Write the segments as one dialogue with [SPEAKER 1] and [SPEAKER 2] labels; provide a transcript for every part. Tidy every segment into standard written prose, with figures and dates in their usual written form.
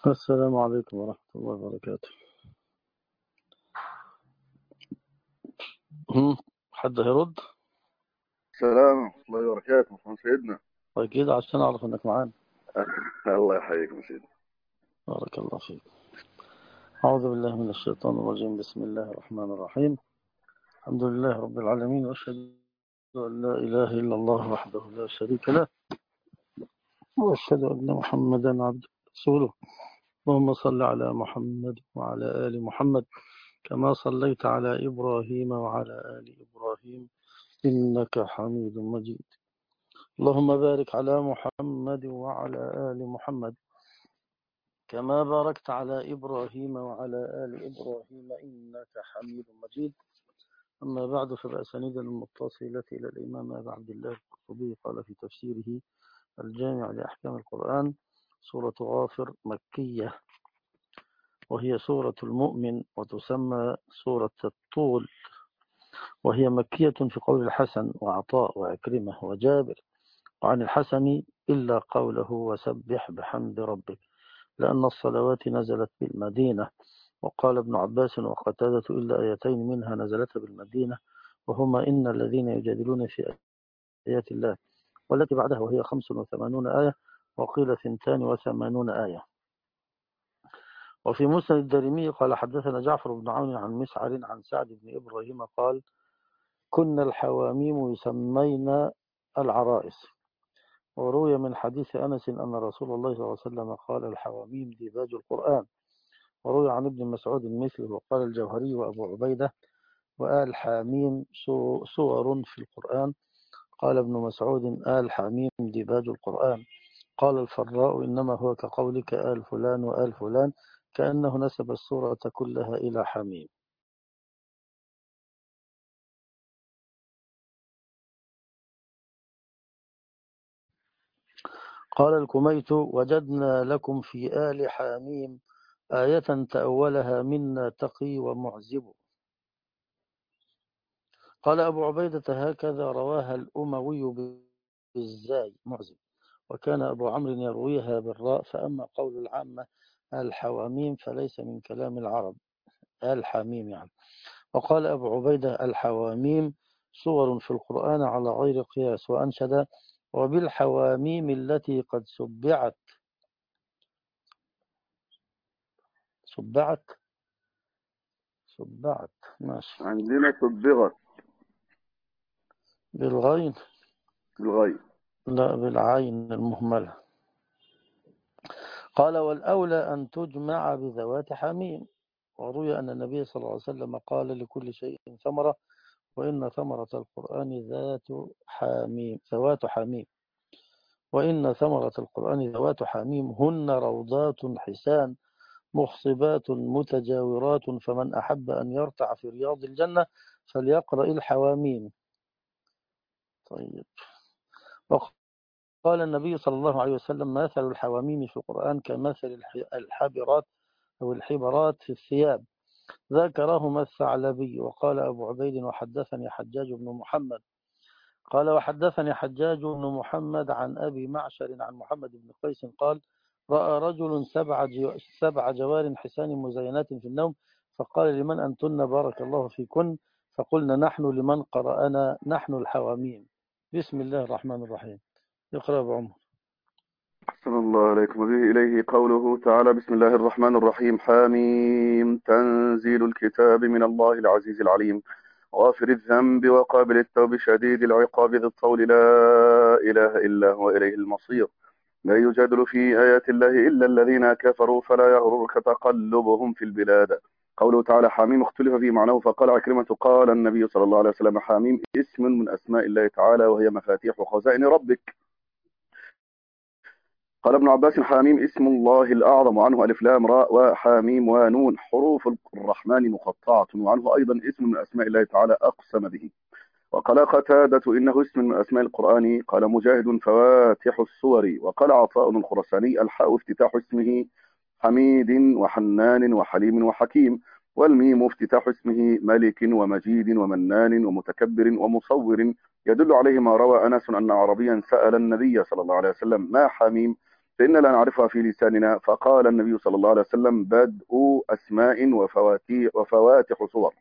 [SPEAKER 1] السلام عليكم ورحمة الله وبركاته. حد هيرد؟
[SPEAKER 2] السلام ورحمة الله وبركاته محمد سيدنا.
[SPEAKER 1] أكيد عشان أعرف إنك معانا.
[SPEAKER 2] الله يحييكم يا سيدي.
[SPEAKER 1] بارك الله فيك. أعوذ بالله من الشيطان الرجيم. بسم الله الرحمن الرحيم. الحمد لله رب العالمين، وأشهد أن لا إله إلا الله وحده لا شريك له، وأشهد أن محمدا عبده ورسوله. اللهم صل على محمد وعلى آل محمد كما صليت على إبراهيم وعلى آل إبراهيم إنك حميد مجيد. اللهم بارك على محمد وعلى آل محمد كما باركت على إبراهيم وعلى آل إبراهيم إنك حميد مجيد. أما بعد، فبأسانيد المتصلة إلى الإمام أبي عبد الله القرطبي قال في تفسيره الجامع لأحكام القرآن: سورة غافر مكية، وهي سورة المؤمن، وتسمى سورة الطول، وهي مكية في قول الحسن وعطاء وعكرمة وجابر. وعن الحسن إلا قوله وسبح بحمد ربك، لأن الصلوات نزلت بالمدينة. وقال ابن عباس وقتادة إلا آيتين منها نزلت بالمدينة، وهما إن الذين يجادلون في آيات الله، والتي بعدها وهي 85 آية، وقيل 82 آية. وفي مسند الدارمي قال حدثنا جعفر بن عون عن مسعر عن سعد بن إبراهيم قال: كنا الحواميم يسمين العرائس. وروي من حديث أنس أن رسول الله صلى الله عليه وسلم قال: الحواميم ديباج القرآن. وروي عن ابن مسعود مثله. وقال الجوهري وأبو عبيدة: وآل حاميم سور في القرآن. قال ابن مسعود: آل حاميم ديباج القرآن. قال الفراء: إنما هو كقولك آل فلان وآل فلان، كأنه نسب السورة كلها إلى حميم. قال الكميت: وجدنا لكم في آل حاميم آية تأولها منا تقي ومعزب. قال أبو عبيدة: هكذا رواها الأموي بالزاي معزب، وكان أبو عمرو يرويها بالراء. فأما قول العامة الحواميم فليس من كلام العرب، الحميم يعني. وقال أبو عبيدة: الحواميم صور في القرآن على غير قياس. وأنشد: وبالحواميم التي قد سبعت ماشي
[SPEAKER 2] عندنا صبغت
[SPEAKER 1] بالغين،
[SPEAKER 2] بالغيب.
[SPEAKER 1] لا بالعين المهملة. قال: والأولى أن تجمع بذوات حميم. وروي أن النبي صلى الله عليه وسلم قال: لكل شيء ثمرة، وإن ثمرة القرآن ذوات حميم. وإن ثمرة القرآن ذوات حميم هن روضات حسان مخصبات متجاورات، فمن أحب أن يرتع في رياض الجنة فليقرأ الحواميم. طيب. وقال النبي صلى الله عليه وسلم: مثل الحواميم في القرآن كمثل الحبرات أو الحبرات في الثياب، ذكرهما الثعلبي. وقال أبو عبيد: وحدثني حجاج بن محمد قال: وحدثني حجاج بن محمد عن أبي معشر عن محمد بن قيس قال: رأى رجل 7 جوار حسان مزينات في النوم، فقال: لمن أنتن بارك الله فيكن؟ فقلنا: نحن لمن قرأنا نحن الحواميم. بسم الله الرحمن الرحيم. اقرأ بعمر.
[SPEAKER 2] أحسن الله عليكم. وبه إليه قوله تعالى: بسم الله الرحمن الرحيم. حاميم تنزيل الكتاب من الله العزيز العليم غافر الذنب وقابل التوب شديد العقاب ذي الطول لا إله إلا هو إليه المصير. لا يجادل في آيات الله إلا الذين كفروا فلا يغررك تقلبهم في البلاد. قوله تعالى: حاميم اختلف في معناه، فقال عكرمة قال النبي صلى الله عليه وسلم: حاميم اسم من أسماء الله تعالى، وهي مفاتيح خزائن ربك. قال ابن عباس: حاميم اسم الله الأعظم، وعنه ألف لام راء وحاميم ونون حروف الرحمن مقطعة، وعنه أيضا اسم من أسماء الله تعالى أقسم به. وقال قتادة: إنه اسم من أسماء القرآن. قال مجاهد: فواتح السور. وقال عطاء الخرساني: الحاء افتتاح اسمه حميد وحنان وحليم وحكيم، والميم افتتاح اسمه ملك ومجيد ومنان ومتكبر ومصور. يدل عليه ما روى أنس أن عربيا سأل النبي صلى الله عليه وسلم: ما حميم؟ فإن لا نعرفها في لساننا. فقال النبي صلى الله عليه وسلم: بدء أسماء وفواتح صور.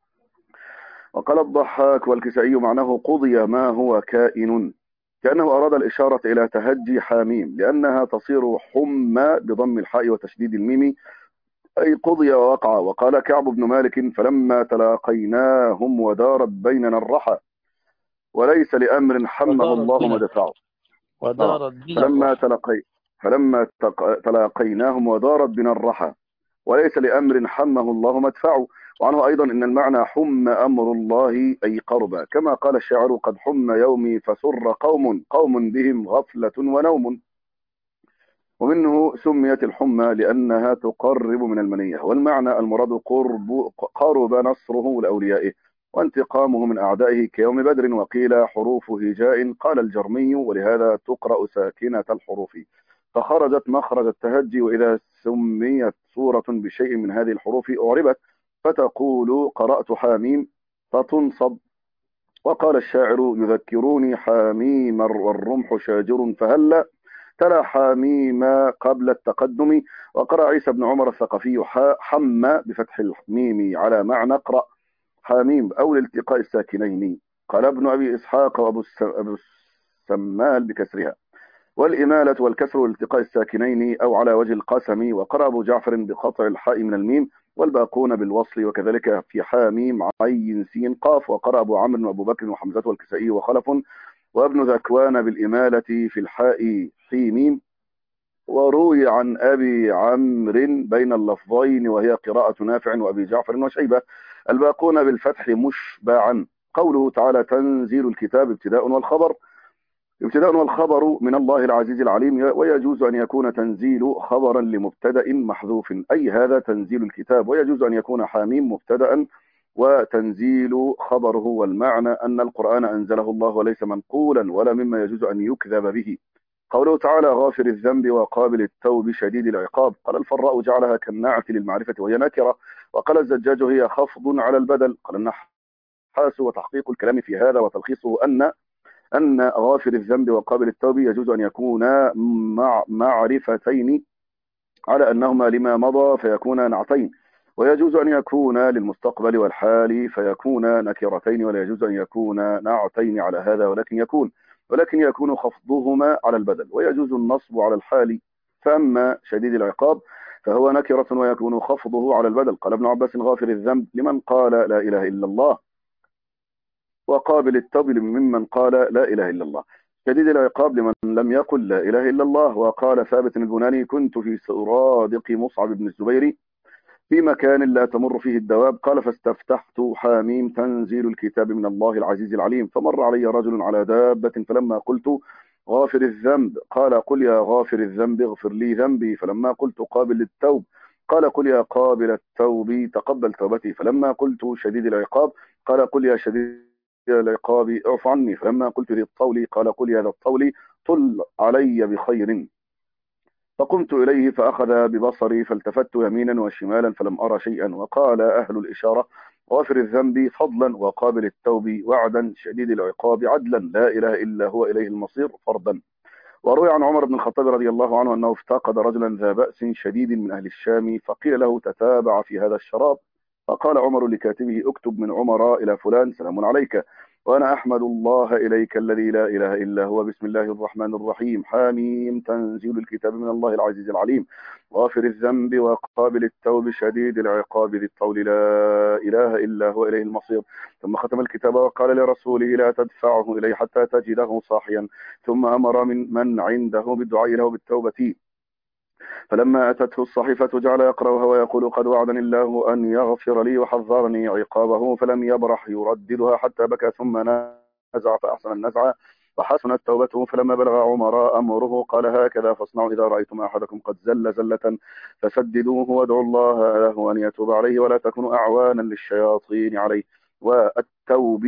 [SPEAKER 2] وقال الضحاك والكسائي: معناه قضي ما هو كائن، كأنه أراد الإشارة إلى تهجي حاميم، لأنها تصير حمى بضم الحاء وتشديد الميم، أي قضي ووقع. وقال كعب بن مالك: فلما تلاقيناهم ودارت بيننا الرحى، وليس لأمر حمه
[SPEAKER 1] ودارت
[SPEAKER 2] الله
[SPEAKER 1] بنا
[SPEAKER 2] مدفعه.
[SPEAKER 1] ودارت بنا
[SPEAKER 2] فلما
[SPEAKER 1] الرحى.
[SPEAKER 2] تلقي فلما تلاقيناهم ودارت بنا الرحى، وليس لأمر حمه الله مدفعه. وعنه أيضا: إن المعنى حم أمر الله أي قرب، كما قال الشاعر: قد حم يومي فسر قوم بهم غفلة ونوم. ومنه سميت الحمى لأنها تقرب من المنية. والمعنى المراد قرب نصره لأوليائه وانتقامه من أعدائه كيوم بدر. وقيل حروف هجاء، قال الجرمي: ولهذا تقرأ ساكنة الحروف، فخرجت مخرج التهجي. وإذا سميت سورة بشيء من هذه الحروف أعربت، فتقول: قرأت حاميم، فتنصب. وقال الشاعر: يذكروني حميم والرمح شاجر، فهلا تلا حميم قبل التقدم. وقرأ عيسى بن عمر الثقفي: حم بفتح الميم على معنى اقرأ حميم أو لالتقاء الساكنين. قال ابن أبي إسحاق أبو السمال بكسرها، والإمالة والكسر لالتقاء الساكنين أو على وجه القسم. وقرأ أبو جعفر بقطع الحاء من الميم، والباقون بالوصل، وكذلك في حاميم عين سين قاف. وقرأ أبو عمرو وأبو بكر وحمزة والكسائي وخلف وابن ذكوان بالإمالة في الحاء حيميم. وروي عن أبي عمرو بين اللفظين، وهي قراءة نافع وأبي جعفر وشيبة، الباقون بالفتح مشبعا. قوله تعالى: تنزيل الكتاب ابتداء والخبر. ابتداء والخبر من الله العزيز العليم، ويجوز أن يكون تنزيل خبرا لمبتدأ محذوف، أي هذا تنزيل الكتاب. ويجوز أن يكون حاميم مبتدأ وتنزيل خبره. والمعنى أن القرآن أنزله الله وليس منقولا ولا مما يجوز أن يكذب به. قوله تعالى: غافر الذنب وقابل التوب شديد العقاب. قال الفراء: جعلها كالنعت للمعرفة وهي نكرة. وقال الزجاج: هي خفض على البدل. قال النحاس: وتحقيق الكلام في هذا وتلخيصه أن غافر الذنب وقابل التوب يجوز أن يكونا معرفتين على أنهما لما مضى فيكونا نعتين، ويجوز أن يكونا للمستقبل والحال فيكونا نكرتين، ولا يجوز أن يكونا نعتين على هذا، ولكن يكون خفضهما على البدل، ويجوز النصب على الحال. فأما شديد العقاب فهو نكرة ويكون خفضه على البدل. قال ابن عباس: غافر الذنب لمن قال لا إله إلا الله، وقابل التوب ممن قال لا إله إلا الله. شديد العقاب لمن لم يقل لا إله إلا الله. وقال ثابت البناني: كنت في سرادق مصعب بن الزبير في مكان لا تمر فيه الدواب، قال: فاستفتحت حاميم تنزيل الكتاب من الله العزيز العليم، فمر علي رجل على دابة، فلما قلت غافر الذنب قال: قل يا غافر الذنب اغفر لي ذنبي. فلما قلت قابل التوب قال: قل يا قابل التوب تقبل توبتي. فلما قلت شديد العقاب قال: قل يا شديد العقاب اعف عني. فلما قلت ذي الطول قال: قل يا ذا الطول طل علي بخير. فقمت إليه فأخذ ببصري، فالتفت يمينا وشمالا فلم أرى شيئا. وقال أهل الإشارة: غافر الذنب فضلا، وقابل التوب وعدا، شديد العقاب عدلا، لا إله إلا هو إليه المصير فردا. وروي عن عمر بن الخطاب رضي الله عنه أنه افتقد رجلا ذا بأس شديد من أهل الشام، فقيل له: تتابع في هذا الشراب. فقال عمر لكاتبه: اكتب من عمر إلى فلان سلام عليك، وأنا أحمد الله إليك الذي لا إله إلا هو، بسم الله الرحمن الرحيم، حاميم تنزيل الكتاب من الله العزيز العليم، غافر الذنب وقابل التوب شديد العقاب ذي الطول لا إله إلا هو إليه المصير. ثم ختم الكتاب وقال لرسوله: لا تدفعه إلي حتى تجده صاحيا. ثم أمر من عنده بالدعاء له بالتوبة. فلما أتته الصحيفة جعل يقرأها ويقول: قد وعدني الله أن يغفر لي وحذرني عقابه. فلم يبرح يرددها حتى بكى، ثم نزع فأحسن النزع فحسنت توبته. فلما بلغ عمر أمره قال: هكذا فاصنعوا إذا رأيتم أحدكم قد زل زلة فسددوه وادعوا الله له أن يتوب عليه، ولا تكونوا أعوانا للشياطين عليه. والتوب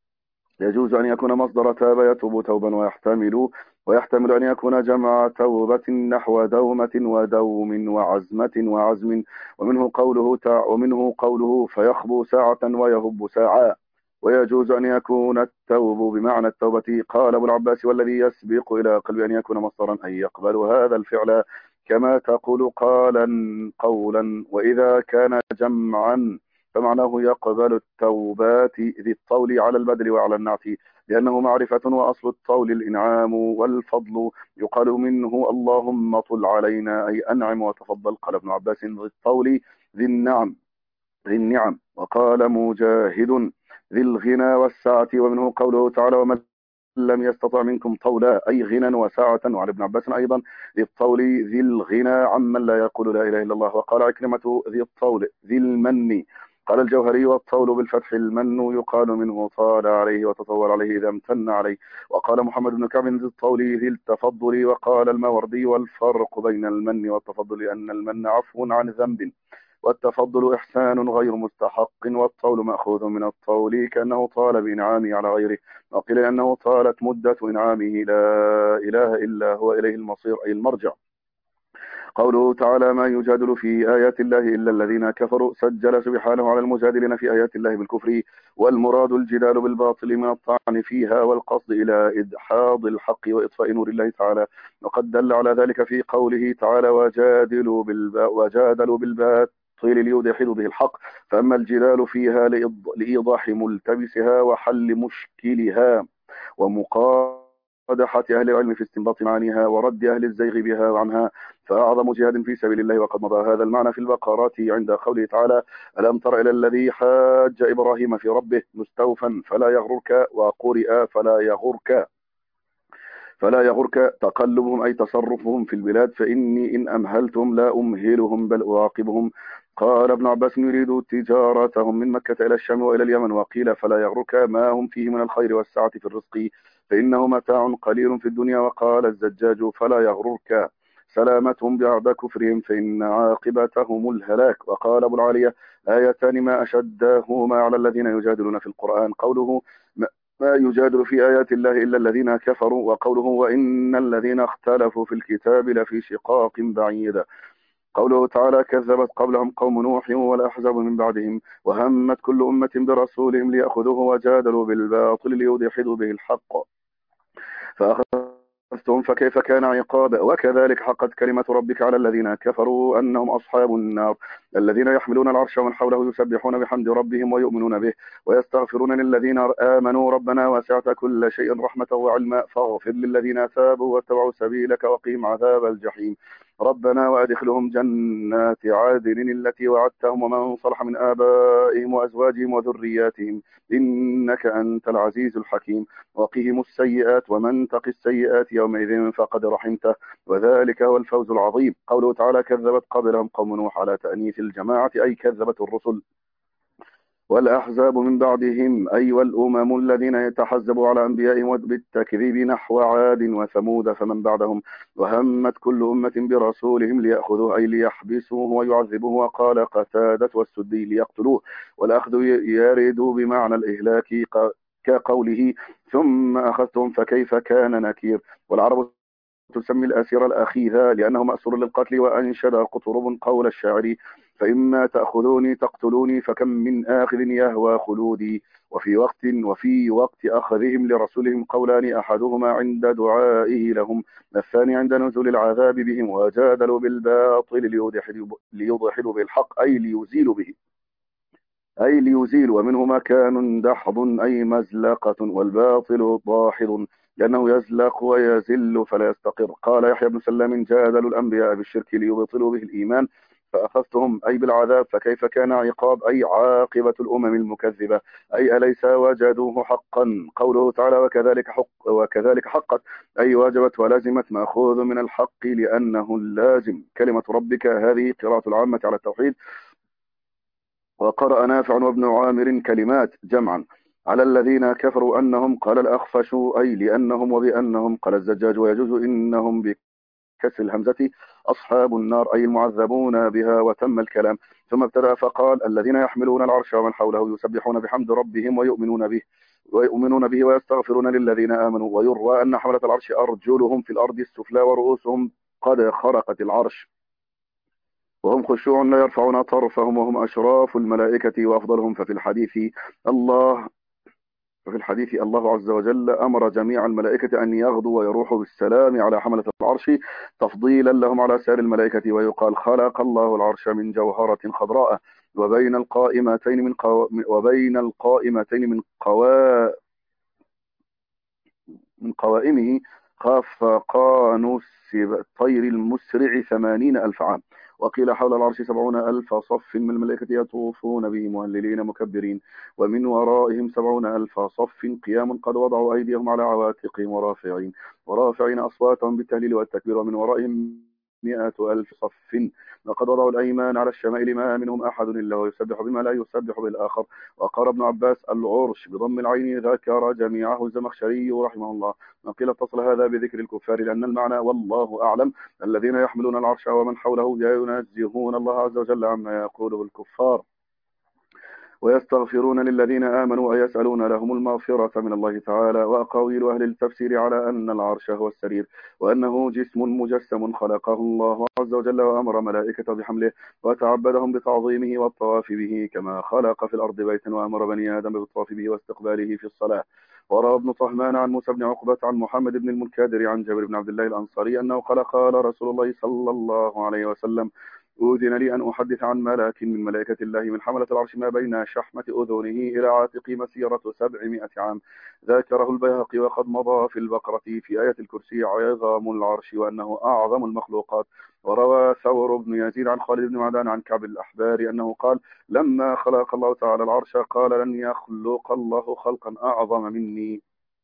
[SPEAKER 2] يجوز أن يكون مصدر تاب يتوب توبا، ويحتمل أن يكون جمع توبة نحو دومة ودوم وعزمة وعزم. ومنه قوله فيخبو ساعة ويهب ساعة. ويجوز أن يكون التوب بمعنى التوبة. قال أبو العباس: والذي يسبق إلى قلب أن يكون مصدرا أن يقبل هذا الفعل كما تقول قالا قولا. وإذا كان جمعا فمعناه يقبل التوبات ذي الطول على البدل وعلى النعت، لأنه معرفة، وأصل الطول الإنعام والفضل، يقال منه اللهم طل علينا أي أنعم وتفضل. قال ابن عباس: ذي الطول ذي النعم، ذي النعم. وقال مجاهد: ذي الغنى والسعة. ومنه قوله تعالى: ومن لم يستطع منكم طولا أي غنى وسعة. وعن ابن عباس أيضا: ذي الطول ذي الغنى عمن لا يقول لا إله إلا الله. وقال عكرمة: ذي الطول ذي المن. قال الجوهري: والطول بالفتح المن، يقال منه طال عليه وتطول عليه إذا امتن عليه. وقال محمد بن كعب: ذي الطول ذي التفضل. وقال الماوردي: والفرق بين المن والتفضل أن المن عفو عن ذنب، والتفضل إحسان غير مستحق. والطول مأخوذ من الطول كأنه طال بإنعامه على غيره، وقيل أنه طالت مدة إنعامه. لا إله إلا هو إليه المصير أي المرجع. قوله تعالى: ما يجادل في آيات الله إلا الذين كفروا، سجل سبحانه على المجادلين في آيات الله بالكفر، والمراد الجدال بالباطل من الطعن فيها والقصد إلى إدحاض الحق وإطفاء نور الله تعالى. وقد دل على ذلك في قوله تعالى: وجادلوا بالباطل ليدحضوا به الحق. فأما الجدال فيها لإيضاح ملتبسها وحل مشكلها ومقادحة أهل العلم في استنباط معانيها ورد أهل الزيغ بها وعنها، فأعظم جهاد في سبيل الله. وقد مضى هذا المعنى في البقرات عند قوله تعالى: ألم تر إلى الذي حاج إبراهيم في ربه مستوفا فلا يغررك، وقرئ فلا يغرك تقلبهم أي تصرفهم في البلاد، فإني إن أمهلتهم لا أمهلهم بل أعاقبهم. قال ابن عباس: يريد تجارتهم من مكة إلى الشام وإلى اليمن. وقيل: فلا يغرك ما هم فيه من الخير والسعة في الرزق، فإنه متاع قليل في الدنيا. وقال الزجاج: فلا يغررك سلامتهم بعد كفرهم، فإن عاقبتهم الهلاك. وقال أبو العالية: آيتان ما أشدهما على الذين يجادلون في القرآن، قوله: ما يجادل في آيات الله إلا الذين كفروا، وقوله: وإن الذين اختلفوا في الكتاب لفي شقاق بعيد. قوله تعالى: كذبت قبلهم قوم نوح والأحزاب من بعدهم، وهمت كل أمة برسولهم ليأخذوه، وجادلوا بالباطل ليدحضوا به الحق فأخذتهم فكيف كان عقاب. وكذلك حقت كلمة ربك على الذين كفروا أنهم أصحاب النار، الذين يحملون العرش ومن حوله يسبحون بحمد ربهم ويؤمنون به ويستغفرون للذين آمنوا ربنا وسعت كل شيء رحمة وعلما فاغفر للذين تابوا واتبعوا سبيلك وقهم عذاب الجحيم. ربنا وأدخلهم جنات عدن التي وعدتهم ومن صلح من آبائهم وأزواجهم وذرياتهم إنك أنت العزيز الحكيم. وقهم السيئات ومن تق السيئات يومئذ فقد رحمته وذلك هو الفوز العظيم. قوله تعالى: كذبت قبلهم قوم نوح على تأنيث الجماعة أي كذبت الرسل، والأحزاب من بعدهم أي والأمم الذين يتحزبوا على أنبيائهم بالتكذيب نحو عاد وثمود فمن بعدهم. وهمت كل أمة برسولهم ليأخذوه أي ليحبسوه ويعذبوه. وقال قتادة والسدي: ليقتلوه، والأخذ يرد بمعنى الإهلاك كقوله: ثم أخذتهم فكيف كان نكير. والعرب تسمي الأسير الأخيذ لأنه مأسور للقتل. وأنشد قطرب قول الشاعر: فإما تأخذوني تقتلوني فكم من آخذ يهوى خلودي. وفي وقت أخذهم لرسولهم قولان: أحدهما عند دعائه لهم، الثاني عند نزول العذاب بهم. وجادلوا بالباطل ليضحلوا بالحق أي ليزيل. ومنه مكان دحض أي مزلقة، والباطل ضاحض لأنه يزلق ويزل فلا يستقر. قال يحيى بن سلام: جادلوا الأنبياء بالشرك ليبطلوا به الإيمان، فأخذتهم أي بالعذاب فكيف كان عقاب أي عاقبة الأمم المكذبة أي أليس وجدوه حقا. قوله تعالى: وكذلك حقت أي واجبت ولزمت، مأخوذ من الحق لأنه اللازم. كلمة ربك هذه قراءة العامة على التوحيد. وقرأ نافع وابن عامر كلمات جمعا على الذين كفروا أنهم، قال الأخفش أي لأنهم وبأنهم. قال الزجاج: ويجوز إنهم بكسر الهمزة أصحاب النار أي المعذبون بها. وتم الكلام ثم ابتدأ فقال: الذين يحملون العرش ومن حوله يسبحون بحمد ربهم ويؤمنون به ويستغفرون للذين آمنوا. ويروى أن حملة العرش أرجلهم في الأرض السفلى ورؤوسهم قد خرقت العرش، وهم خشوع لا يرفعون طرفهم وهم أشراف الملائكة وأفضلهم. ففي الحديث: الله ففي الحديث الله عز وجل أمر جميع الملائكة أن يغدوا ويروحوا بالسلام على حملة العرش تفضيلا لهم على سائر الملائكة، ويقال خلق الله العرش من جوهرة خضراء، وبين القائمتين من قوائمه خفقان الطير المسرع 80,000 عام. وقيل حول العرش 70,000 صف من الملائكة يطوفون به مهللين مكبرين، ومن ورائهم 70,000 صف قيام قد وضعوا أيديهم على عواتقهم ورافعين أصواتهم بالتهليل والتكبير، ومن ورائهم 100,000 صف وقد وضعوا الأيمان على الشمائل، ما منهم أحد إلا ويسبح بما لا يسبح بالآخر. وقال ابن عباس العرش بضم العين، ذكر جميعه الزمخشري رحمه الله. وقيل اتصل هذا بذكر الكفار، لأن المعنى والله أعلم الذين يحملون العرش ومن حوله ينزهون الله عز وجل عما يقوله الكفار، ويستغفرون للذين آمنوا ويسألون لهم المغفرة من الله تعالى. وأقاويل أهل التفسير على أن العرش هو السرير، وأنه جسم مجسم خلقه الله عز وجل، وأمر ملائكة بحمله وتعبدهم بتعظيمه والطواف به، كما خلق في الأرض بيتا وأمر بني آدم بالطواف به واستقباله في الصلاة. وروى ابن طهمان عن موسى بن عقبة عن محمد بن المنكدر عن جابر بن عبد الله الأنصاري أنه قال رسول الله صلى الله عليه وسلم: أذن لي أن أحدث عن ملاك من ملائكة الله من حملة العرش ما بين شحمة أذنه إلى عاتقه مسيرة 700 عام. ذكره البيهقي وقد مضى في البقرة في آية الكرسي عظام العرش وأنه أعظم المخلوقات. وروى ثور بن يزيد عن خالد بن معدان عن كعب الأحبار أنه قال: لما خلق الله تعالى العرش قال: لن يخلق الله خلقا أعظم مني.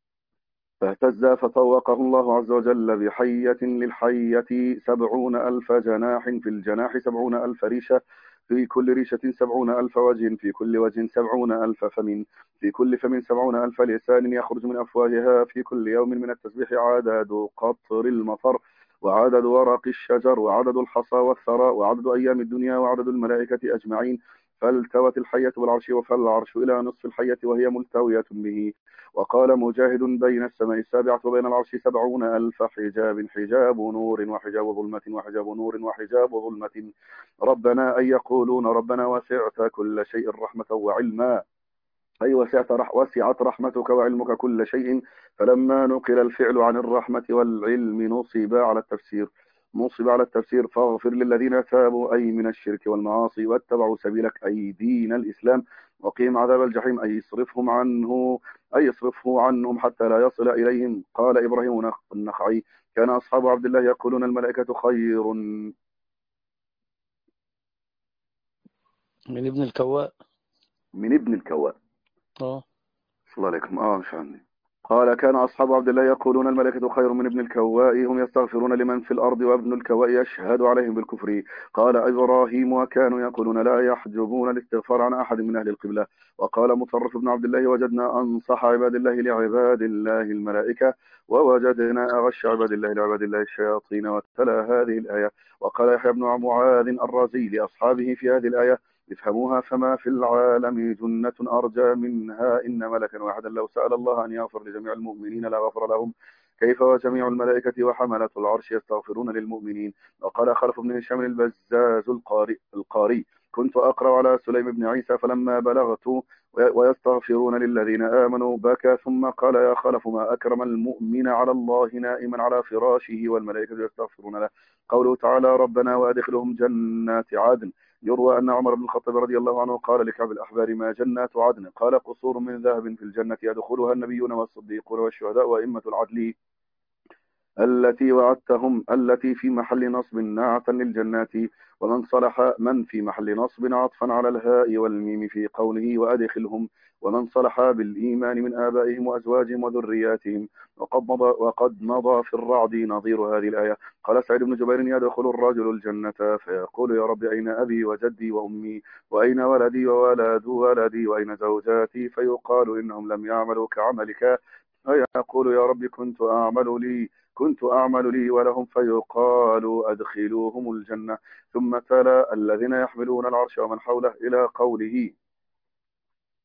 [SPEAKER 2] فاهتز فطوقه الله عز وجل بحية، للحية 70,000 جناح، في الجناح 70,000 ريشة، في كل ريشة 70,000 وجه، في كل وجه 70,000 فم، في كل فم 70,000 لسان يخرج من أفواهها في كل يوم من التسبيح عدد قطر المطر، وعدد ورق الشجر، وعدد الحصى والثرى، وعدد أيام الدنيا، وعدد الملائكة أجمعين. فالتوت الحية بالعرش، فالعرش إلى نصف الحية وهي ملتوية به. وقال مجاهد: بين السماء السابعة وبين العرش 70,000 حجاب، حجاب نور وحجاب ظلمة وحجاب نور وحجاب ظلمة. ربنا أي يقولون ربنا وسعت كل شيء رحمة وعلما، أي وسعت رحمتك وعلمك كل شيء. فلما نقل الفعل عن الرحمة والعلم نصب على التفسير فاغفر للذين تابوا أي من الشرك والمعاصي واتبعوا سبيلك أي دين الإسلام، وقيم عذاب الجحيم أي يصرفه عنهم حتى لا يصل إليهم. قال إبراهيم النخعي: كان أصحاب عبد الله يقولون الملائكة خير.
[SPEAKER 1] من ابن الكواء.
[SPEAKER 2] من ابن الكواء.
[SPEAKER 1] اه.
[SPEAKER 2] صلى الله عليكم. مش عني. قال: كان أصحاب عبد الله يقولون الملائكة خير من ابن الكواء، هم يستغفرون لمن في الأرض وابن الكواء يشهد عليهم بالكفر. قال إبراهيم: وكانوا يقولون لا يحجبون الاستغفار عن أحد من أهل القبلة. وقال مطرف بن عبد الله: وجدنا أنصح عباد الله لعباد الله الملائكة، ووجدنا أغش عباد الله لعباد الله الشياطين. وتلا هذه الآية. وقال يحيى بن معاذ الرازي لأصحابه في هذه الآية: افهموها، فما في العالم جنة أرجى منها إن ملكا واحدا لو سأل الله أن يغفر لجميع المؤمنين لغفر لهم، كيف وجميع الملائكة وحملة العرش يستغفرون للمؤمنين. وقال خلف بن هشام البزاز القاري: كنت أقرأ على سليم بن عيسى فلما بلغت ويستغفرون للذين آمنوا بكى، ثم قال: يا خلف، ما أكرم المؤمن على الله نائما على فراشه والملائكة يستغفرون له. قوله تعالى: ربنا وأدخلهم جنات عدن. يروى أن عمر بن الخطاب رضي الله عنه قال لكعب الأحبار: ما جنات عدن؟ قال: قصور من ذهب في الجنة يدخلها النبيون والصديقون والشهداء وأئمة العدل التي وعدتهم، التي في محل نصب نعتا للجنات، من في محل نصب عطفا على الهاء والميم في قوله وأدخلهم، ومن صلح بالإيمان من آبائهم وأزواجهم وذرياتهم. وقد مضى في الرعد نظير هذه الآية. قال سعيد بن جبير: يدخل الرجل الجنة فيقول: يا رب، أين أبي وجدي وأمي، وأين ولدي وولد ولدي، وأين زوجاتي؟ فيقال: إنهم لم يعملوا كعملك. فيقول: يا رب، كنت أعمل لي ولهم. فيقال: أدخلوهم الجنة. ثم تلا: الذين يحملون العرش ومن حوله إلى قوله: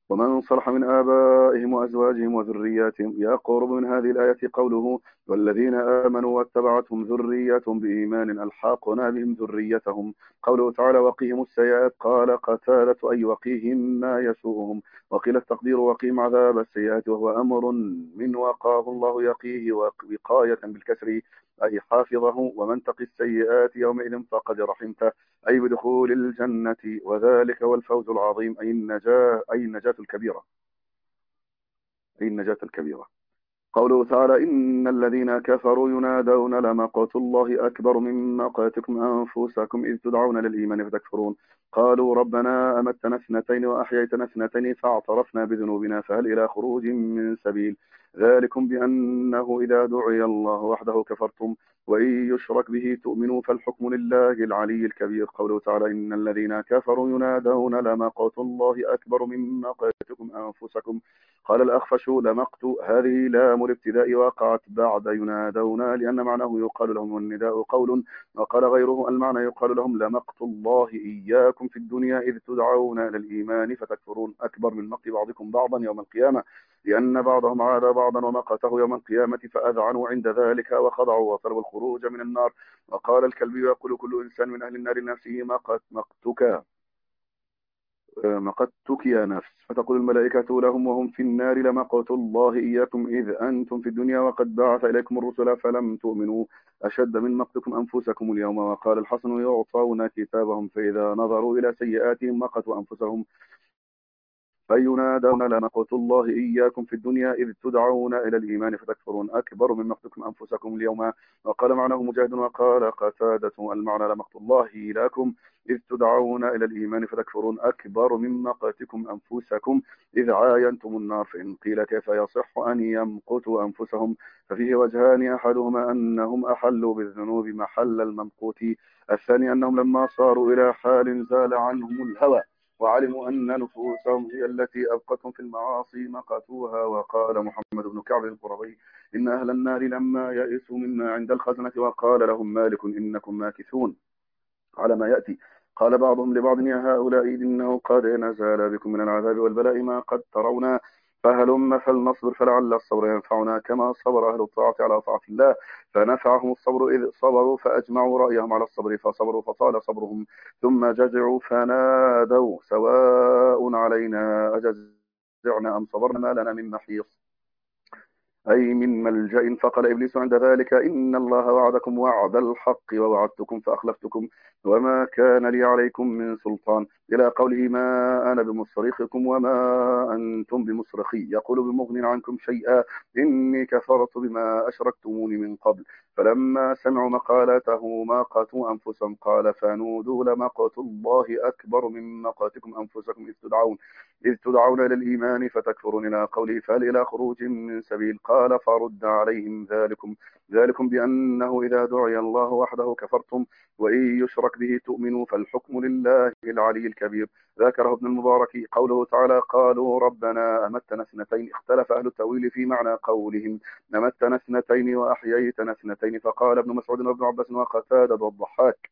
[SPEAKER 2] ومن صلح من آبائهم وأزواجهم وذرياتهم. يقرب من هذه الآية قوله والذين آمنوا واتبعتهم ذريتهم بإيمان ألحقنا بهم ذريتهم. قوله تعالى وقيهم السيئات. قال قتادة أي وقيهم ما يسوءهم. وقيل التقدير وقيهم عذاب السيئات، وهو أمر من وقاه الله يقيه وقاية بالكسر أي حافظه. ومن تق السيئات يومئذ فقد رحمته أي بدخول الجنة، وذلك هو الفوز العظيم أي النجاة الكبيرة. أي النجاة الكبيرة. قوله تعالى إن الذين كفروا ينادون لمقت الله أكبر من مقاتكم أنفسكم إذ تدعون للإيمان فتكفرون. قالوا ربنا أمتنا اثنتين وأحييتنا اثنتين فاعترفنا بذنوبنا فهل إلى خروج من سبيل. ذلكم بأنه إذا دعي الله وحده كفرتم وإن يشرك به تؤمنوا فالحكم لله العلي الكبير. قوله تعالى إن الذين كفروا ينادون لمقت الله أكبر من مقاتكم أنفسكم. قال الأخفش لمقت هذه لام الابتداء وقعت بعد ينادون لأن معناه يقال لهم والنداء قول. وقال غيره المعنى يقال لهم لمقت الله إياكم في الدنيا إذ تدعون إلى الإيمان فتكفرون أكبر من مقت بعضكم بعضا يوم القيامة لأن بعضهم عاد بعضا ومقته يوم القيامة فأذعنوا عند ذلك وخضعوا وطلبوا الخروج من النار. وقال الكلبي يقول كل إنسان من أهل النار لنفسه مقتك يا نفس. فتقول الملائكة لهم وهم في النار لمقت الله إياكم إذ أنتم في الدنيا وقد بعث إليكم الرسل فلم تؤمنوا أشد من مقتكم أنفسكم اليوم. وقال الحسن يعطون كتابهم فإذا نظروا إلى سيئاتهم مقتوا أنفسهم فينادون لمقت الله إياكم في الدنيا إذ تدعون إلى الإيمان فتكفرون أكبر من مقتكم أنفسكم اليوم. وقال معناه مجاهد وقال قتادة المعنى لمقت الله إياكم إذ تدعون إلى الإيمان فتكفرون أكبر من مقتكم أنفسكم إذ عاينتم النار. فإن قيل كيف يصح أن يمقتوا أنفسهم ففيه وجهان أحدهما أنهم أحلوا بالذنوب محل الممقوت، الثاني أنهم لما صاروا إلى حال زال عنهم الهوى وعلموا أن نفوسهم هي التي أبقتهم في المعاصي مقتوها. وقال محمد بن كعب القرظي إن أهل النار لما يئسوا مما عند الخزنة وقال لهم مالك إنكم ماكثون على ما يأتي قال بعضهم لبعض يا هؤلاء إنه قد نزل بكم من العذاب والبلاء ما قد ترون فهلم فلنصبر فلعل الصبر ينفعنا كما صبر أهل الطاعة على طاعة الله فنفعهم الصبر إذ صبروا فأجمعوا رأيهم على الصبر فصبروا فطال صبرهم ثم جزعوا فنادوا سواء علينا أجزعنا أم صبرنا ما لنا من محيص أي من ملجأ. فقال إبليس عند ذلك إن الله وعدكم وعد الحق ووعدتكم فأخلفتكم وما كان لي عليكم من سلطان إلى قوله ما أنا بمصرخكم وما أنتم بمصرخي يقول بمغن عنكم شيئا إني كفرت بما أشركتموني من قبل. فلما سمعوا مقالته ماقتوا أنفسهم قال فنودوا لمقت الله أكبر من مقاتكم أنفسكم إذ تدعون إلى الإيمان فتكفرون إلى قوله فهل إلى خروج من سبيل. قال فرد عليهم ذلكم بأنه إذا دعي الله وحده كفرتم وإن يشرك به تؤمنوا فالحكم لله العلي الكبير. ذكره ابن المبارك قوله تعالى قالوا ربنا أمتنا اثنتين. اختلف أهل التأويل في معنى قولهم أمتنا اثنتين وأحييتنا اثنتين. فقال ابن مسعود وابن عباس وقتادة والضحاك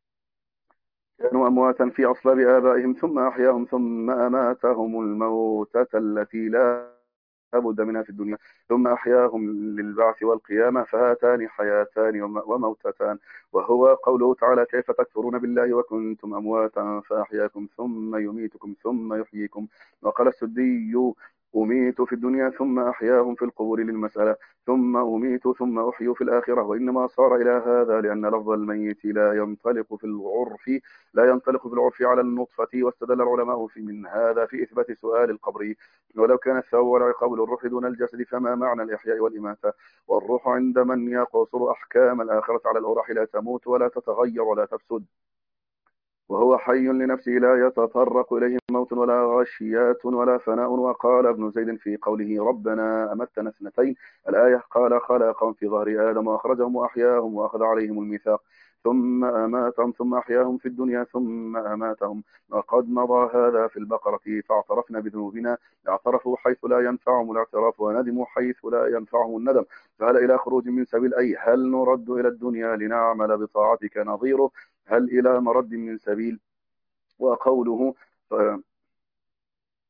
[SPEAKER 2] كانوا أمواتا في أصلاب آبائهم ثم أحياهم ثم أماتهم الموتة التي لا بد منها في الدنيا ثم أحياهم للبعث والقيامة فهاتان حياتان وموتتان. وهو قوله تعالى كيف تكفرون بالله وكنتم أمواتا فأحياكم ثم يميتكم ثم يحييكم. وقال السدي أميت في الدنيا ثم أحياهم في القبور للمسألة ثم أميت ثم أحيي في الآخرة. وإنما صار إلى هذا لأن لفظ الميت لا ينطلق في العرف على النطفة. واستدل العلماء من هذا في إثبات سؤال القبر ولو كان الثواب والعقاب للروح دون الجسد فما معنى الإحياء والإماتة. والروح عند من يقصر أحكام الآخرة على الأرواح لا تموت ولا تتغير ولا تفسد وهو حي لنفسه لا يتطرق إليه موت ولا غشيات ولا فناء. وقال ابن زيد في قوله ربنا أمتنا اثنتين الآية قال خلقهم في ظهر آدم وأخرجهم وأحياهم وأخذ عليهم الميثاق ثم أماتهم ثم أحياهم في الدنيا ثم أماتهم. وقد مضى هذا في البقرة فاعترفنا بذنوبنا. اعترفوا حيث لا ينفعهم الاعتراف وندموا حيث لا ينفعهم الندم. فهل إلى خروج من سبيل أي هل نرد إلى الدنيا لنعمل بطاعتك نظيره هل إلى مرد من سبيل. وقوله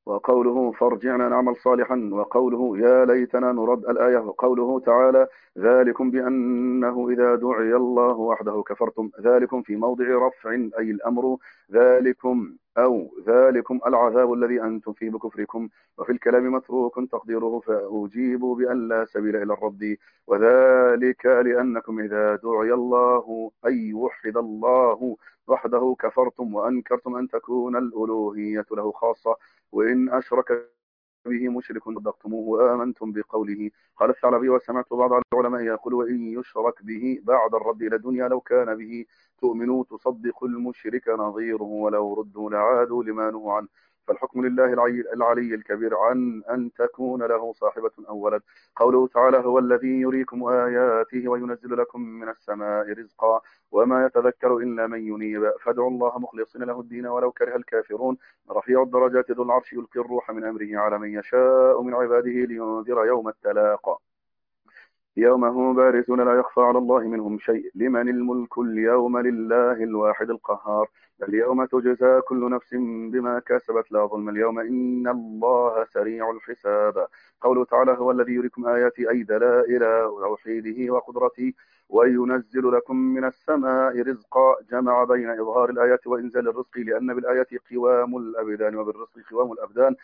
[SPEAKER 2] وقوله فارجعنا نعمل صالحا، وقوله يا ليتنا نرد الآية، وقوله تعالى ذلكم بأنه إذا دعي الله وحده كفرتم، ذلكم في موضع رفع أي الأمر، ذلكم أو ذلكم العذاب الذي أنتم فيه بكفركم، وفي الكلام متروك تقديره فأجيبوا بأن لا سبيل إلى الرد، وذلك لأنكم إذا دعي الله أي وحد الله وحده كفرتم وأنكرتم أن تكون الألوهية له خاصة، وإن أشرك به مشرك صدقتموه وآمنتم بقوله. قال الثعلبي وسمعت بعض العلماء يقول وإن يشرك به بعد الرد إلى الدنيا لو كان به تؤمنوا تصدق المشرك نظيره ولو ردوا لعادوا لما نهوا عنه، فالحكم لله العلي الكبير عن أن تكون له صاحبة أو ولد. قوله تعالى هو الذي يريكم آياته وينزل لكم من السماء رزقا وما يتذكر إلا من ينيب، فادعوا الله مخلصين له الدين ولو كره الكافرون. رفيع الدرجات ذو العرش يلقي الروح من أمره على من يشاء من عباده لينذر يوم التلاق، يوم هم بارزون لا يخفى على الله منهم شيء، لمن الملك اليوم لله الواحد القهار، اليوم تجزى كل نفس بما كسبت لا ظلم اليوم إن الله سريع الحساب. قوله تعالى هو الذي يريكم آياتي أي دلائل توحيده وقدرته وينزل لكم من السماء رزقا، جمع بين إظهار الآيات وإنزال الرزق لأن بالآيات قوام الأبدان وبالرزق قوام الأبدان،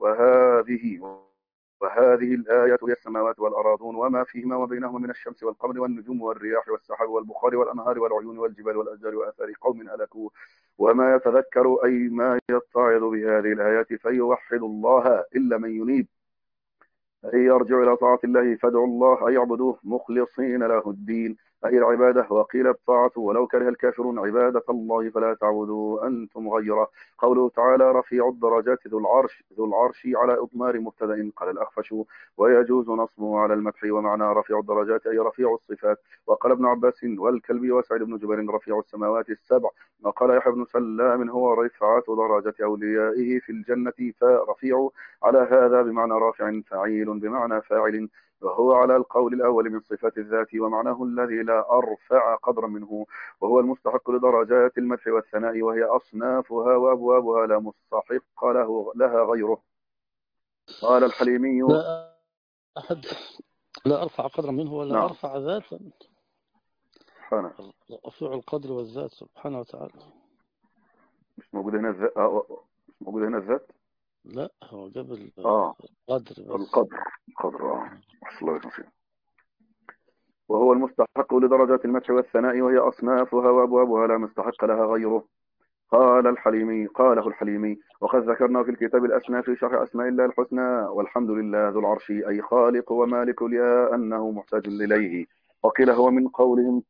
[SPEAKER 2] وهذه الآيات هي السماوات والأراضون وما فيهما وبينهما من الشمس والقمر والنجوم والرياح والسحاب والبخار والأنهار والعيون والجبال والأشجار وآثار قوم هلكوا، وما يتذكر أي ما يتعظ بهذه الآيات فيوحد الله إلا من ينيب أي يرجع إلى طاعة الله، فادعوا الله أي اعبدوه مخلصين له الدين أي العبادة، وقيل الطاعة ولو كره الكافرون عبادة الله فلا تعبدوا أنتم غيره. قوله تعالى رفيع الدرجات ذو العرش على إضمار مبتدأ قال الأخفش ويجوز نصبه على المدح، ومعنى رفيع الدرجات أي رفيع الصفات، وقال ابن عباس والكلبي وسعيد بن جبير رفيع السماوات السبع، وقال يحيى بن سلام هو رفعة درجة أوليائه في الجنة، فرفيع على هذا بمعنى رافع فعيل بمعنى فاعل، وهو على القول الأول من صفات الذات، ومعناه الذي لا أرفع قدرا منه، وهو المستحق لدرجات المدح والثناء وهي أصنافها وأبوابها لا مستحق لها غيره. قال الحليمي
[SPEAKER 1] لا أحد لا أرفع قدرا منه ولا
[SPEAKER 2] نعم
[SPEAKER 1] أرفع ذاتا،
[SPEAKER 2] سبحانه
[SPEAKER 1] رفيع القدر والذات سبحانه وتعالى.
[SPEAKER 2] مش موجود هنا الذات مش موجود هنا الذات
[SPEAKER 1] لا هو جاب
[SPEAKER 2] اه
[SPEAKER 1] القدر بس.
[SPEAKER 2] القدر أحسن الله يكون. وهو المستحق لدرجات المدح والثناء وهي أصنافها وأبوابها لا مستحق لها غيره. قاله الحليمي وقد ذكرنا في الكتاب الأسنى في شرح أسماء الله الحسنى والحمد لله ذو العرش أي خالق ومالك لأنه محتاج إليه، وقيل هو من قولهم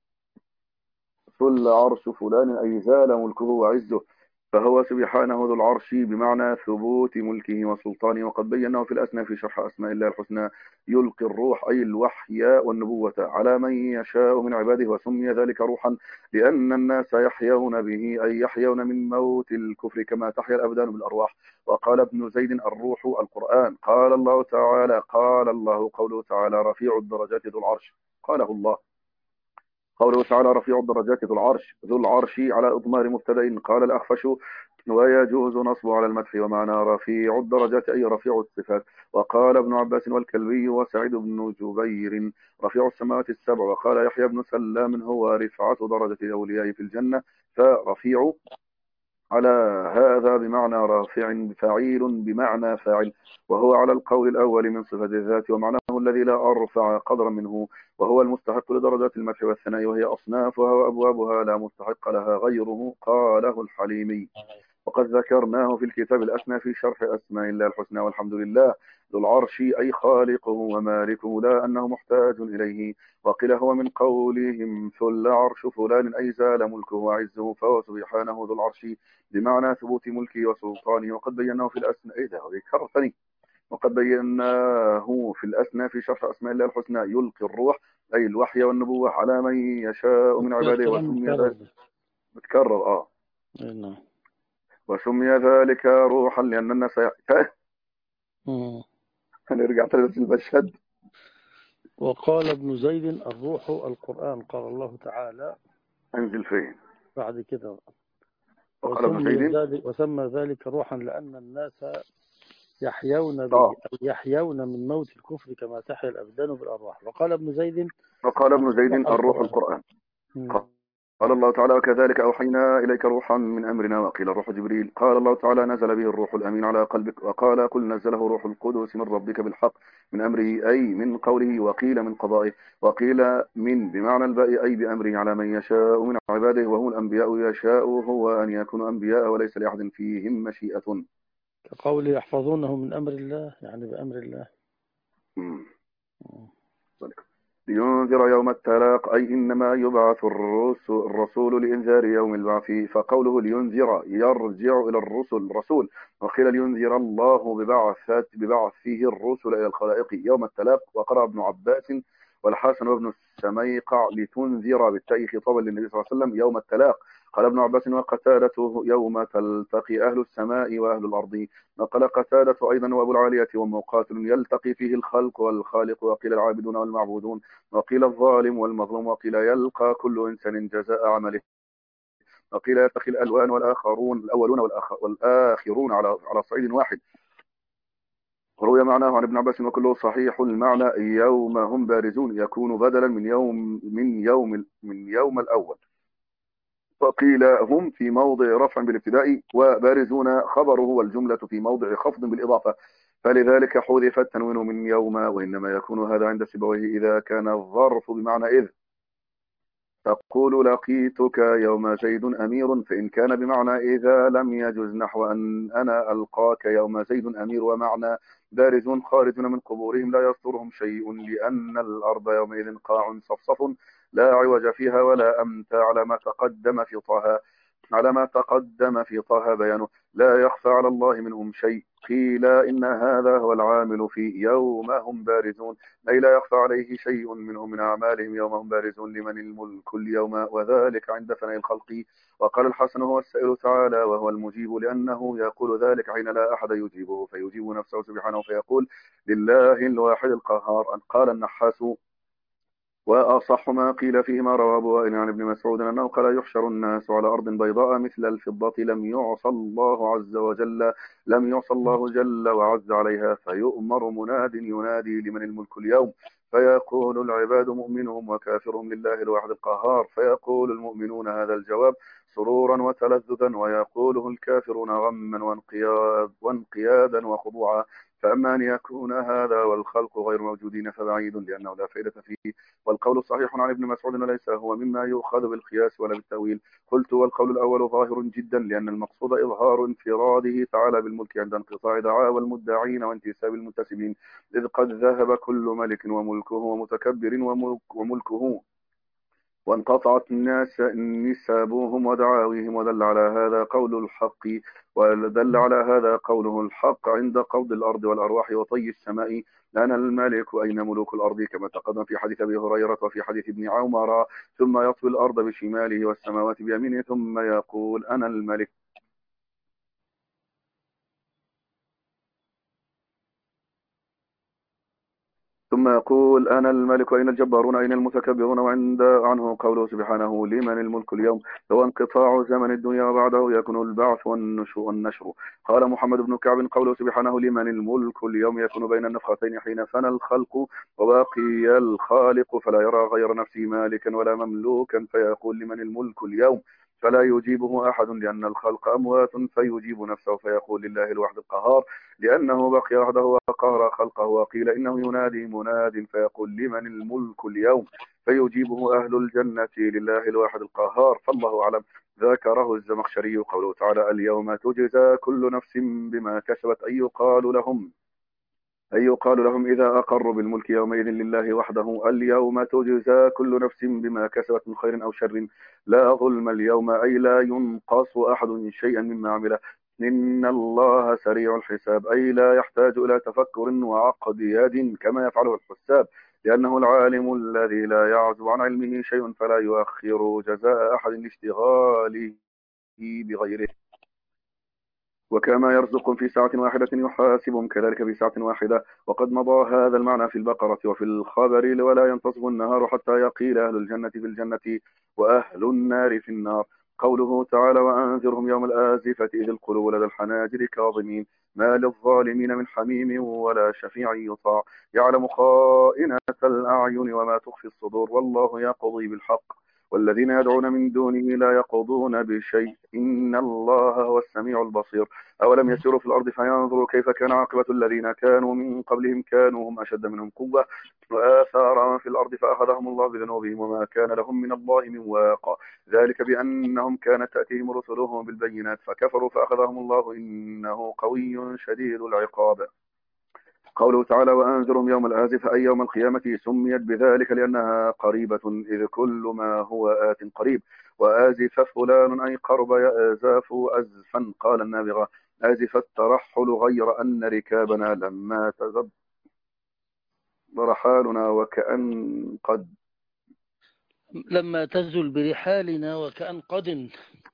[SPEAKER 2] ثل عرش فلان أي زال ملكه وعزه، فهو سبحانه ذو العرش بمعنى ثبوت ملكه وسلطانه، وقد بيناه في الأسنى في شرح أسماء الله الحسنى يلقي الروح أي الوحي والنبوة على من يشاء من عباده، وسمي ذلك روحا لأن الناس يحيون به أي يحيون من موت الكفر كما تحيا الأبدان بالأرواح. وقال ابن زيد الروح القرآن، قال الله قوله تعالى رفيع الدرجات ذو العرش، قاله الله. قوله تعالى رفيع الدرجات ذو العرش على إضمار مبتدأ قال الأخفش ويجوز نصبه على المدح، ومعنى رفيع الدرجات أي رفيع الصفات. وقال ابن عباس والكلبي وسعيد بن جبير رفيع السماوات السبع، وقال يحيى بن سلام هو رفعة درجة الأولياء في الجنة، فرفيع على هذا بمعنى رافع فعيل بمعنى فاعل، وهو على القول الأول من صفة الذات، ومعناه الذي لا أرفع قدرا منه، وهو المستحق لدرجات المدح والثناء وهي أصنافها وأبوابها لا مستحق لها غيره. قاله الحليمي وقد ذكرناه في الكتاب الأسنى في شرح أسماء الله الحسنى والحمد لله ذو العرش أي خالقه ومالكه لا أنه محتاج إليه، وقيل هو من قولهم ثل عرش فلان أي زال ملكه وعزه، فهو سبحانه ذو العرش بمعنى ثبوت ملكه وسلطانه، وقد بيناه في الأسنى وقد بيناه في الأسنى في شرح أسماء الله الحسنى يلقي الروح أي الوحي والنبوة على من يشاء من عباده،
[SPEAKER 1] الكلام
[SPEAKER 2] وسمي
[SPEAKER 1] مكرر
[SPEAKER 2] ذلك
[SPEAKER 1] ده.
[SPEAKER 2] متكرر
[SPEAKER 1] نعم.
[SPEAKER 2] وسمي ذلك روحا لأن الناس هنرجع تاني بس المشهد.
[SPEAKER 1] وقال ابن زيد الروح القرآن، قال الله تعالى
[SPEAKER 2] أنزل فين؟
[SPEAKER 1] بعد كده
[SPEAKER 2] وقال ابن سيد
[SPEAKER 1] وسمى ذلك روحا لأن الناس يحيون به،
[SPEAKER 2] آه.
[SPEAKER 1] أو يحيون من موت الكفر كما تحيا الأبدان بالأرواح. وقال ابن زيد:
[SPEAKER 2] وقال ابن زيد:
[SPEAKER 1] الروح
[SPEAKER 2] الروح
[SPEAKER 1] القرآن.
[SPEAKER 2] القرآن.
[SPEAKER 1] مم.
[SPEAKER 2] قال الله تعالى: وكذلك أوحينا إليك روحا من أمرنا. وقيل الروح جبريل. قال الله تعالى: نزل به الروح الأمين على قلبك. وقال: قل نزله روح القدس من ربك بالحق من أمره، أي من قوله. وقيل من قضائه. وقيل من بمعنى الباء، أي بأمره على من يشاء من عباده، وهم الأنبياء. يشاء هو أن يكونوا أنبياء وليس لأحد فيهم مشيئة.
[SPEAKER 1] كقول يحفظونه من أمر الله، يعني بأمر الله.
[SPEAKER 2] مم.
[SPEAKER 1] مم.
[SPEAKER 2] لينذر يوم التلاق، أي إنما يبعث الرسول لإنذار يوم البعث. فقوله لينذر يرجع إلى الرسول. وقيل لينذر الله ببعثه الرسل إلى الخلائق يوم التلاق. وقرأ ابن عباس والحسن وابن السميقع لتنذر بالتاء خطابا للنبي صلى الله عليه وسلم يوم التلاق. قال ابن عباس: وقتادته يوم تلتقي أهل السماء وأهل الأرض. نقل قتادة أيضا وأبو العالية ومقاتل: يلتقي فيه الخلق والخالق. وقيل العابدون والمعبودون. وقيل الظالم والمظلوم. وقيل يلقى كل إنسان جزاء عمله. وقيل يلتقي الألوان الأولون والآخرون على صعيد واحد. روي معناه عن ابن عباس وكله صحيح المعنى. يوم هم بارزون يكون بدلا من يوم الأول. وقيل هم في موضع رفع بالابتداء، وبارزون خبره والجملة في موضع خفض بالإضافة، فلذلك حذف التنوين من يوم. وإنما يكون هذا عند سيبويه إذا كان الظرف بمعنى إذ. تقول: لقيتك يوم زيد أمير، فإن كان بمعنى إذا لم يجز نحو أن أنا ألقاك يوم زيد أمير. ومعنى بارزون خارجون من قبورهم لا يسترهم شيء، لأن الأرض يومئذ قاع صفصف لا عوج فيها ولا أمت. على ما تقدم في طه بيانه. لا يخفى على الله منهم شيء. قيل إن هذا هو العامل في يوم هم بارزون، أي لا يخفى عليه شيء منهم من أعمالهم يوم هم بارزون لمن الملك اليوم، وذلك عند فناء الخلق. وقال الحسن: هو السائل تعالى وهو المجيب، لأنه يقول ذلك حين لا أحد يجيبه، فيجيب نفسه سبحانه فيقول: لله الواحد القهار. قال النحاس: وأصح ما قيل فيه ما روى أبو وائل عن ابن مسعود أنه قال: يحشر الناس على أرض بيضاء مثل الفضة لم يعصى الله جل وعز عليها، فيؤمر مناد ينادي: لمن الملك اليوم؟ فيقول العباد مؤمنهم وكافرهم لله الواحد القهار. فيقول المؤمنون هذا الجواب سرورا وتلذذا، ويقوله الكافرون غما وانقيادا وخضوعا. فأما أن يكون هذا والخلق غير موجودين فبعيد، لأنه لا فائدة فيه. والقول صحيح عن ابن مسعود وليس هو مما يؤخذ بالقياس ولا بالتأويل. قلت: والقول الأول ظاهر جدا، لأن المقصود إظهار انفراده تعالى بالملك عند انقطاع دعاوى المدعين وانتساب المنتسبين، إذ قد ذهب كل ملك وملكه ومتكبر وملكه، وانقطعت نسابهم ودعاويهم. ودل على هذا قوله الحق عند قبض الأرض والأرواح وطي السماء: أنا الملك أين ملوك الأرض؟ كما تقدم في حديث أبي هريرة وفي حديث ابن عمر. ثم يطوي الأرض بشماله والسماوات بيمينه، ثم يقول: أنا الملك. أنا الملك أين الجبارون أين المتكبرون؟ وعند عنه قوله سبحانه: لمن الملك اليوم؟ هو انقطاع زمن الدنيا وبعده يكون البعث والنشر. قال محمد بن كعب قوله سبحانه: لمن الملك اليوم؟ يكون بين النفختين حين فنى الخلق وباقي الخالق، فلا يرى غير نفسه مالكا ولا مملوكا، فيقول: لمن الملك اليوم؟ فلا يجيبه أحد، لأن الخلق أموات، فيجيب نفسه فيقول: لله الواحد القهار، لأنه بقي وحده وقهر خلقه. وقيل إنه ينادي مناد فيقول: لمن الملك اليوم؟ فيجيبه أهل الجنة: لله الواحد القهار. فالله أعلم. ذكره الزمخشري قوله تعالى: اليوم تجزى كل نفس بما كسبت. أي يقال لهم إذا أقروا بالملك يومئذ لله وحده: اليوم تجزى كل نفس بما كسبت من خير أو شر، لا ظلم اليوم، أي لا ينقص أحد شيئا مما عمله. إن الله سريع الحساب، أي لا يحتاج إلى تفكر وعقد يد كما يفعله الحساب، لأنه العالم الذي لا يعزب عن علمه شيء، فلا يؤخر جزاء أحد لاشتغاله بغيره. وكما يرزقهم في ساعة واحدة يحاسبهم كذلك في ساعة واحدة. وقد مضى هذا المعنى في البقرة وفي الخبر: ولا ينتصف النهار حتى يقيل أهل الجنة في الجنة وأهل النار في النار. قوله تعالى وأنذرهم يوم الآزفة إذ القلوب لدى الحناجر كاظمين ما للظالمين من حميم ولا شفيع يطاع يعلم خائنة الأعين وما تخفي الصدور والله يقضي بالحق والذين يدعون من دونه لا يقضون بشيء إن الله هو السميع البصير أولم يسيروا في الأرض فينظروا كيف كان عاقبة الذين كانوا من قبلهم كانوا هم أشد منهم قوة وآثارا في الأرض فأخذهم الله بذنوبهم وما كان لهم من الله من واق ذلك بأنهم كانت تأتيهم رسلهم بالبينات فكفروا فأخذهم الله إنه قوي شديد العقاب قوله تعالى وأنذرهم يوم الآزفة أي يوم القيامة سميت بذلك لأنها قريبة إذ كل ما هو آت قريب وآزف فلان أي قرب يأزاف أزفا قال النابغة آزف الترحل غير أن ركابنا لما تزب رحالنا وكأن قد
[SPEAKER 1] لما تزل برحالنا وكأن قد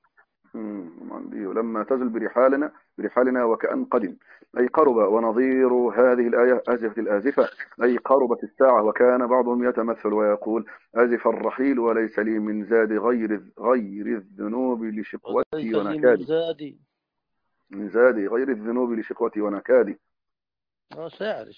[SPEAKER 2] لما تزل برحالنا وكأن قدم أي قرب ونظير هذه الآية أزفت الآزفة أي قربت الساعة وكان بعضهم يتمثل ويقول أزف الرحيل وليس لي من زاد غير الذنوب لشقوتي ونكادي من زاد غير الذنوب لشقوتي ونكادي
[SPEAKER 1] شاعر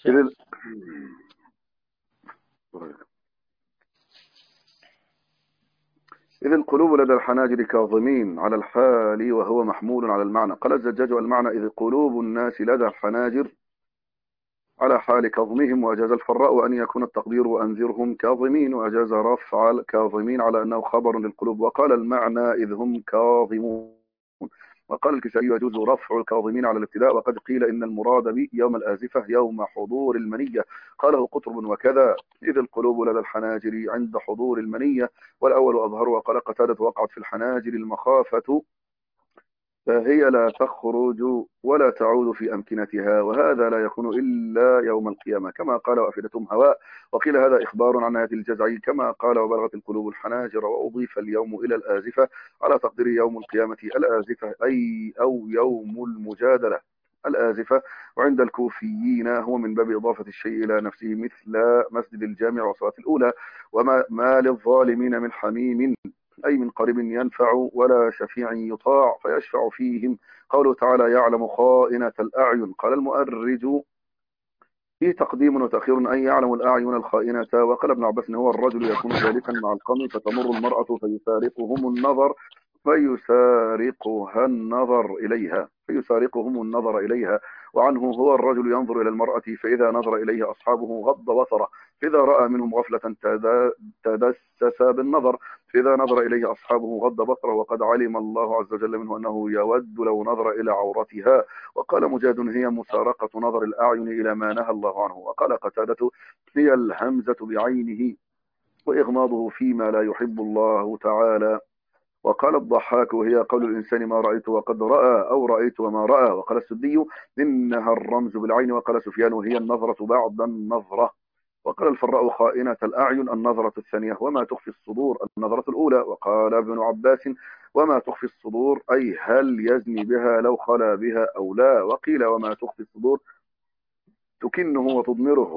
[SPEAKER 2] إذ القلوب لدى الحناجر كاظمين على الحال وهو محمول على المعنى قال الزجاج والمعنى إذ قلوب الناس لدى الحناجر على حال كظمهم وأجاز الفراء أن يكون التقدير وأنذرهم كاظمين وأجاز رفع الكاظمين على أنه خبر للقلوب وقال المعنى إذ هم كاظمون وقال الكسائي يجوز رفع الكاظمين على الابتداء وقد قيل إن المراد بيوم الآزفة يوم حضور المنية قاله قطرب وكذا إذ القلوب لدى الحناجر عند حضور المنية والأول أظهر وقال قتادة وقعت في الحناجر المخافة فهي لا تخرج ولا تعود في أمكنتها وهذا لا يكون إلا يوم القيامة كما قال وأفئدتهم هواء وقيل هذا إخبار عن آية الجزع كما قال وبلغت القلوب الحناجر وأضيف اليوم إلى الآزفة على تقدير يوم القيامة الآزفة أو يوم المجادلة الآزفة وعند الكوفيين هو من باب إضافة الشيء إلى نفسه مثل مسجد الجامع وصلاة الأولى وما للظالمين من حميم أي من قريب ينفع ولا شفيع يطاع فيشفع فيهم قوله تعالى يعلم خائنة الأعين قال المؤرج فيه تقديم وتأخير أي يعلم الأعين الخائنة وقال ابن عباس هو الرجل يكون جالسا مع القوم فتمر المرأة فيسارقهم النظر إليها وعنه هو الرجل ينظر إلى المرأة فإذا نظر إليه أصحابه غض بصره فإذا رأى منهم غفلة تدسس بالنظر فإذا نظر إليه أصحابه غض بصره وقد علم الله عز وجل منه أنه يود لو نظر إلى عورتها وقال مجاد هي مسارقة نظر الأعين إلى ما نهى الله عنه وقال قتادة هي الهمزة بعينه وإغماضه فيما لا يحب الله تعالى وقال الضحاك وهي قول الإنسان ما رأيت وقد رأى أو رأيت وما رأى وقال السدي إنها الرمز بالعين وقال سفيان وهي النظرة بعد النظرة وقال الفراء خائنة الأعين النظرة الثانية وما تخفي الصدور النظرة الأولى وقال ابن عباس وما تخفي الصدور أي هل يزني بها لو خلا بها أو لا وقيل وما تخفي الصدور تكنه وتضمره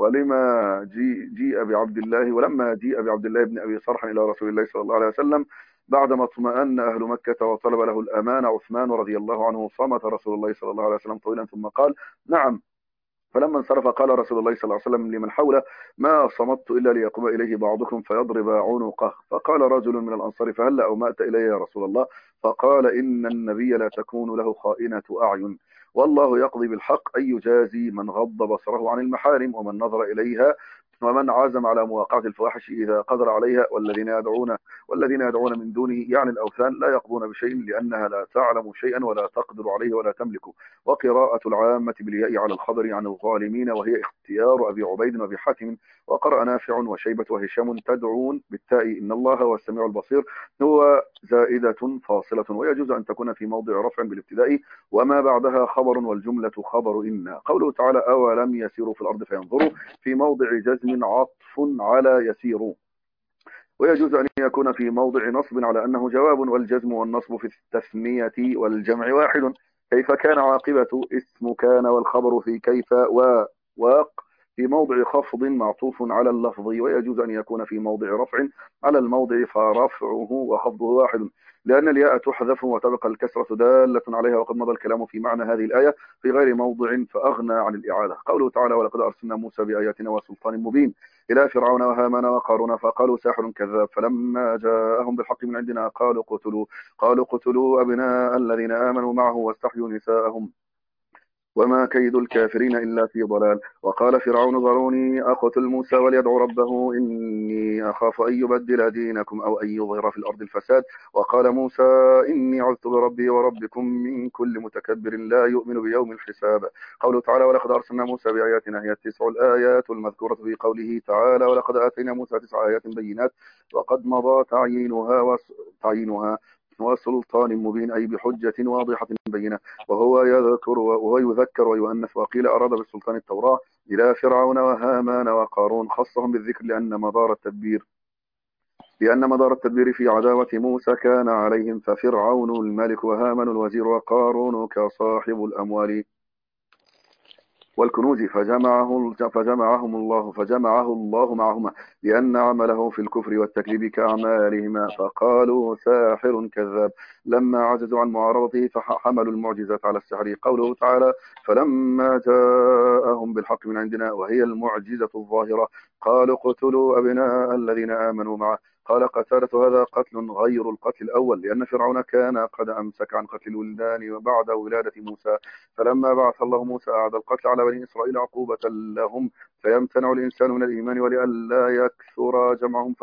[SPEAKER 2] ولما جيء بعبد الله بن أبي صرح إلى رسول الله صلى الله عليه وسلم بعدما اطمأن أهل مكة وطلب له الأمان عثمان رضي الله عنه صمت رسول الله صلى الله عليه وسلم طويلا ثم قال نعم فلما انصرف قال رسول الله صلى الله عليه وسلم لمن حوله ما صمت إلا ليقوم إليه بعضكم فيضرب عنقه فقال رجل من الأنصار فهل أومأت إلي يا رسول الله فقال إن النبي لا تكون له خائنة أعين والله يقضي بالحق أي يجازي من غض بصره عن المحارم ومن نظر إليها ومن عزم على مواقعة الفواحش إذا قدر عليها والذين يدعون من دونه يعني الأوثان لا يقضون بشيء لأنها لا تعلم شيئا ولا تقدر عليه ولا تملكه وقراءة العامة بالياء على الخبر عن الظالمين وهي اختيار أبي عبيد وأبي حاتم وقرأ نافع وشيبة وهشام تدعون بالتاء إن الله هو السميع البصير هو زائدة فاصلة ويجوز أن تكون في موضع رفع بالابتداء وما بعدها خبر والجملة خبر إن قوله تعالى أولم يسيروا في الأرض فينظروا في موضع جزم عطف على يسيروا ويجوز أن يكون في موضع نصب على أنه جواب والجزم والنصب في التثنية والجمع واحد كيف كان عاقبة اسم كان والخبر في كيف وواق في موضع خفض معطوف على اللفظ، ويجوز أن يكون في موضع رفع على الموضع، فرفعه وخفضه واحد، لأن الياء تحذف وتبقى الكسرة دالة عليها، وقد مضى الكلام في معنى هذه الآية في غير موضع فأغنى عن الإعادة. قوله تعالى: ولقد أرسلنا موسى بآياتنا وسلطان مبين إلى فرعون وهامان وقارون فقالوا ساحر كذاب، فلما جاءهم بالحق من عندنا قالوا قتلوا أبناء الذين آمنوا معه واستحيوا نساءهم وما كيد الكافرين إلا في ضلال. وقال فرعون: ذروني أقتل موسى وليدع ربه إني أخاف أن يبدل دينكم أو أن يظهر في الأرض الفساد. وقال موسى: إني عذت بربي وربكم من كل متكبر لا يؤمن بيوم الحساب. قوله تعالى: ولقد أرسلنا موسى بآياتنا، هي 9 الآيات المذكورة في قوله تعالى: ولقد آتينا موسى 9 آيات بينات، وقد مضى تعيينها وسلطان مبين، أي بحجة واضحة بينة. وهو يذكر ويؤنث. وقيل أراد بالسلطان التوراة إلى فرعون وهامان وقارون، خصهم بالذكر لأن مدار التدبير في عداوة موسى كان عليهم، ففرعون الملك وهامان الوزير وقارون كصاحب الأموال والكنوز، فجمعه الله معهما، لأن عمله في الكفر والتكذيب كأعمالهما، فقالوا ساحر كذاب لما عجزوا عن معارضته، فحملوا المعجزات على السحر. قوله تعالى: فلما جاءهم بالحق من عندنا، وهي المعجزة الظاهرة، قالوا اقتلوا أبناء الذين آمنوا معه. قال قتادة: هذا قتل غير القتل الأول، لأن فرعون كان قد أمسك عن قتل الولدان بعد ولادة موسى، فلما بعث الله موسى أعاد القتل على بني إسرائيل عقوبة لهم، فيمتنع الإنسان من الإيمان ولئلا يكثر جمعهم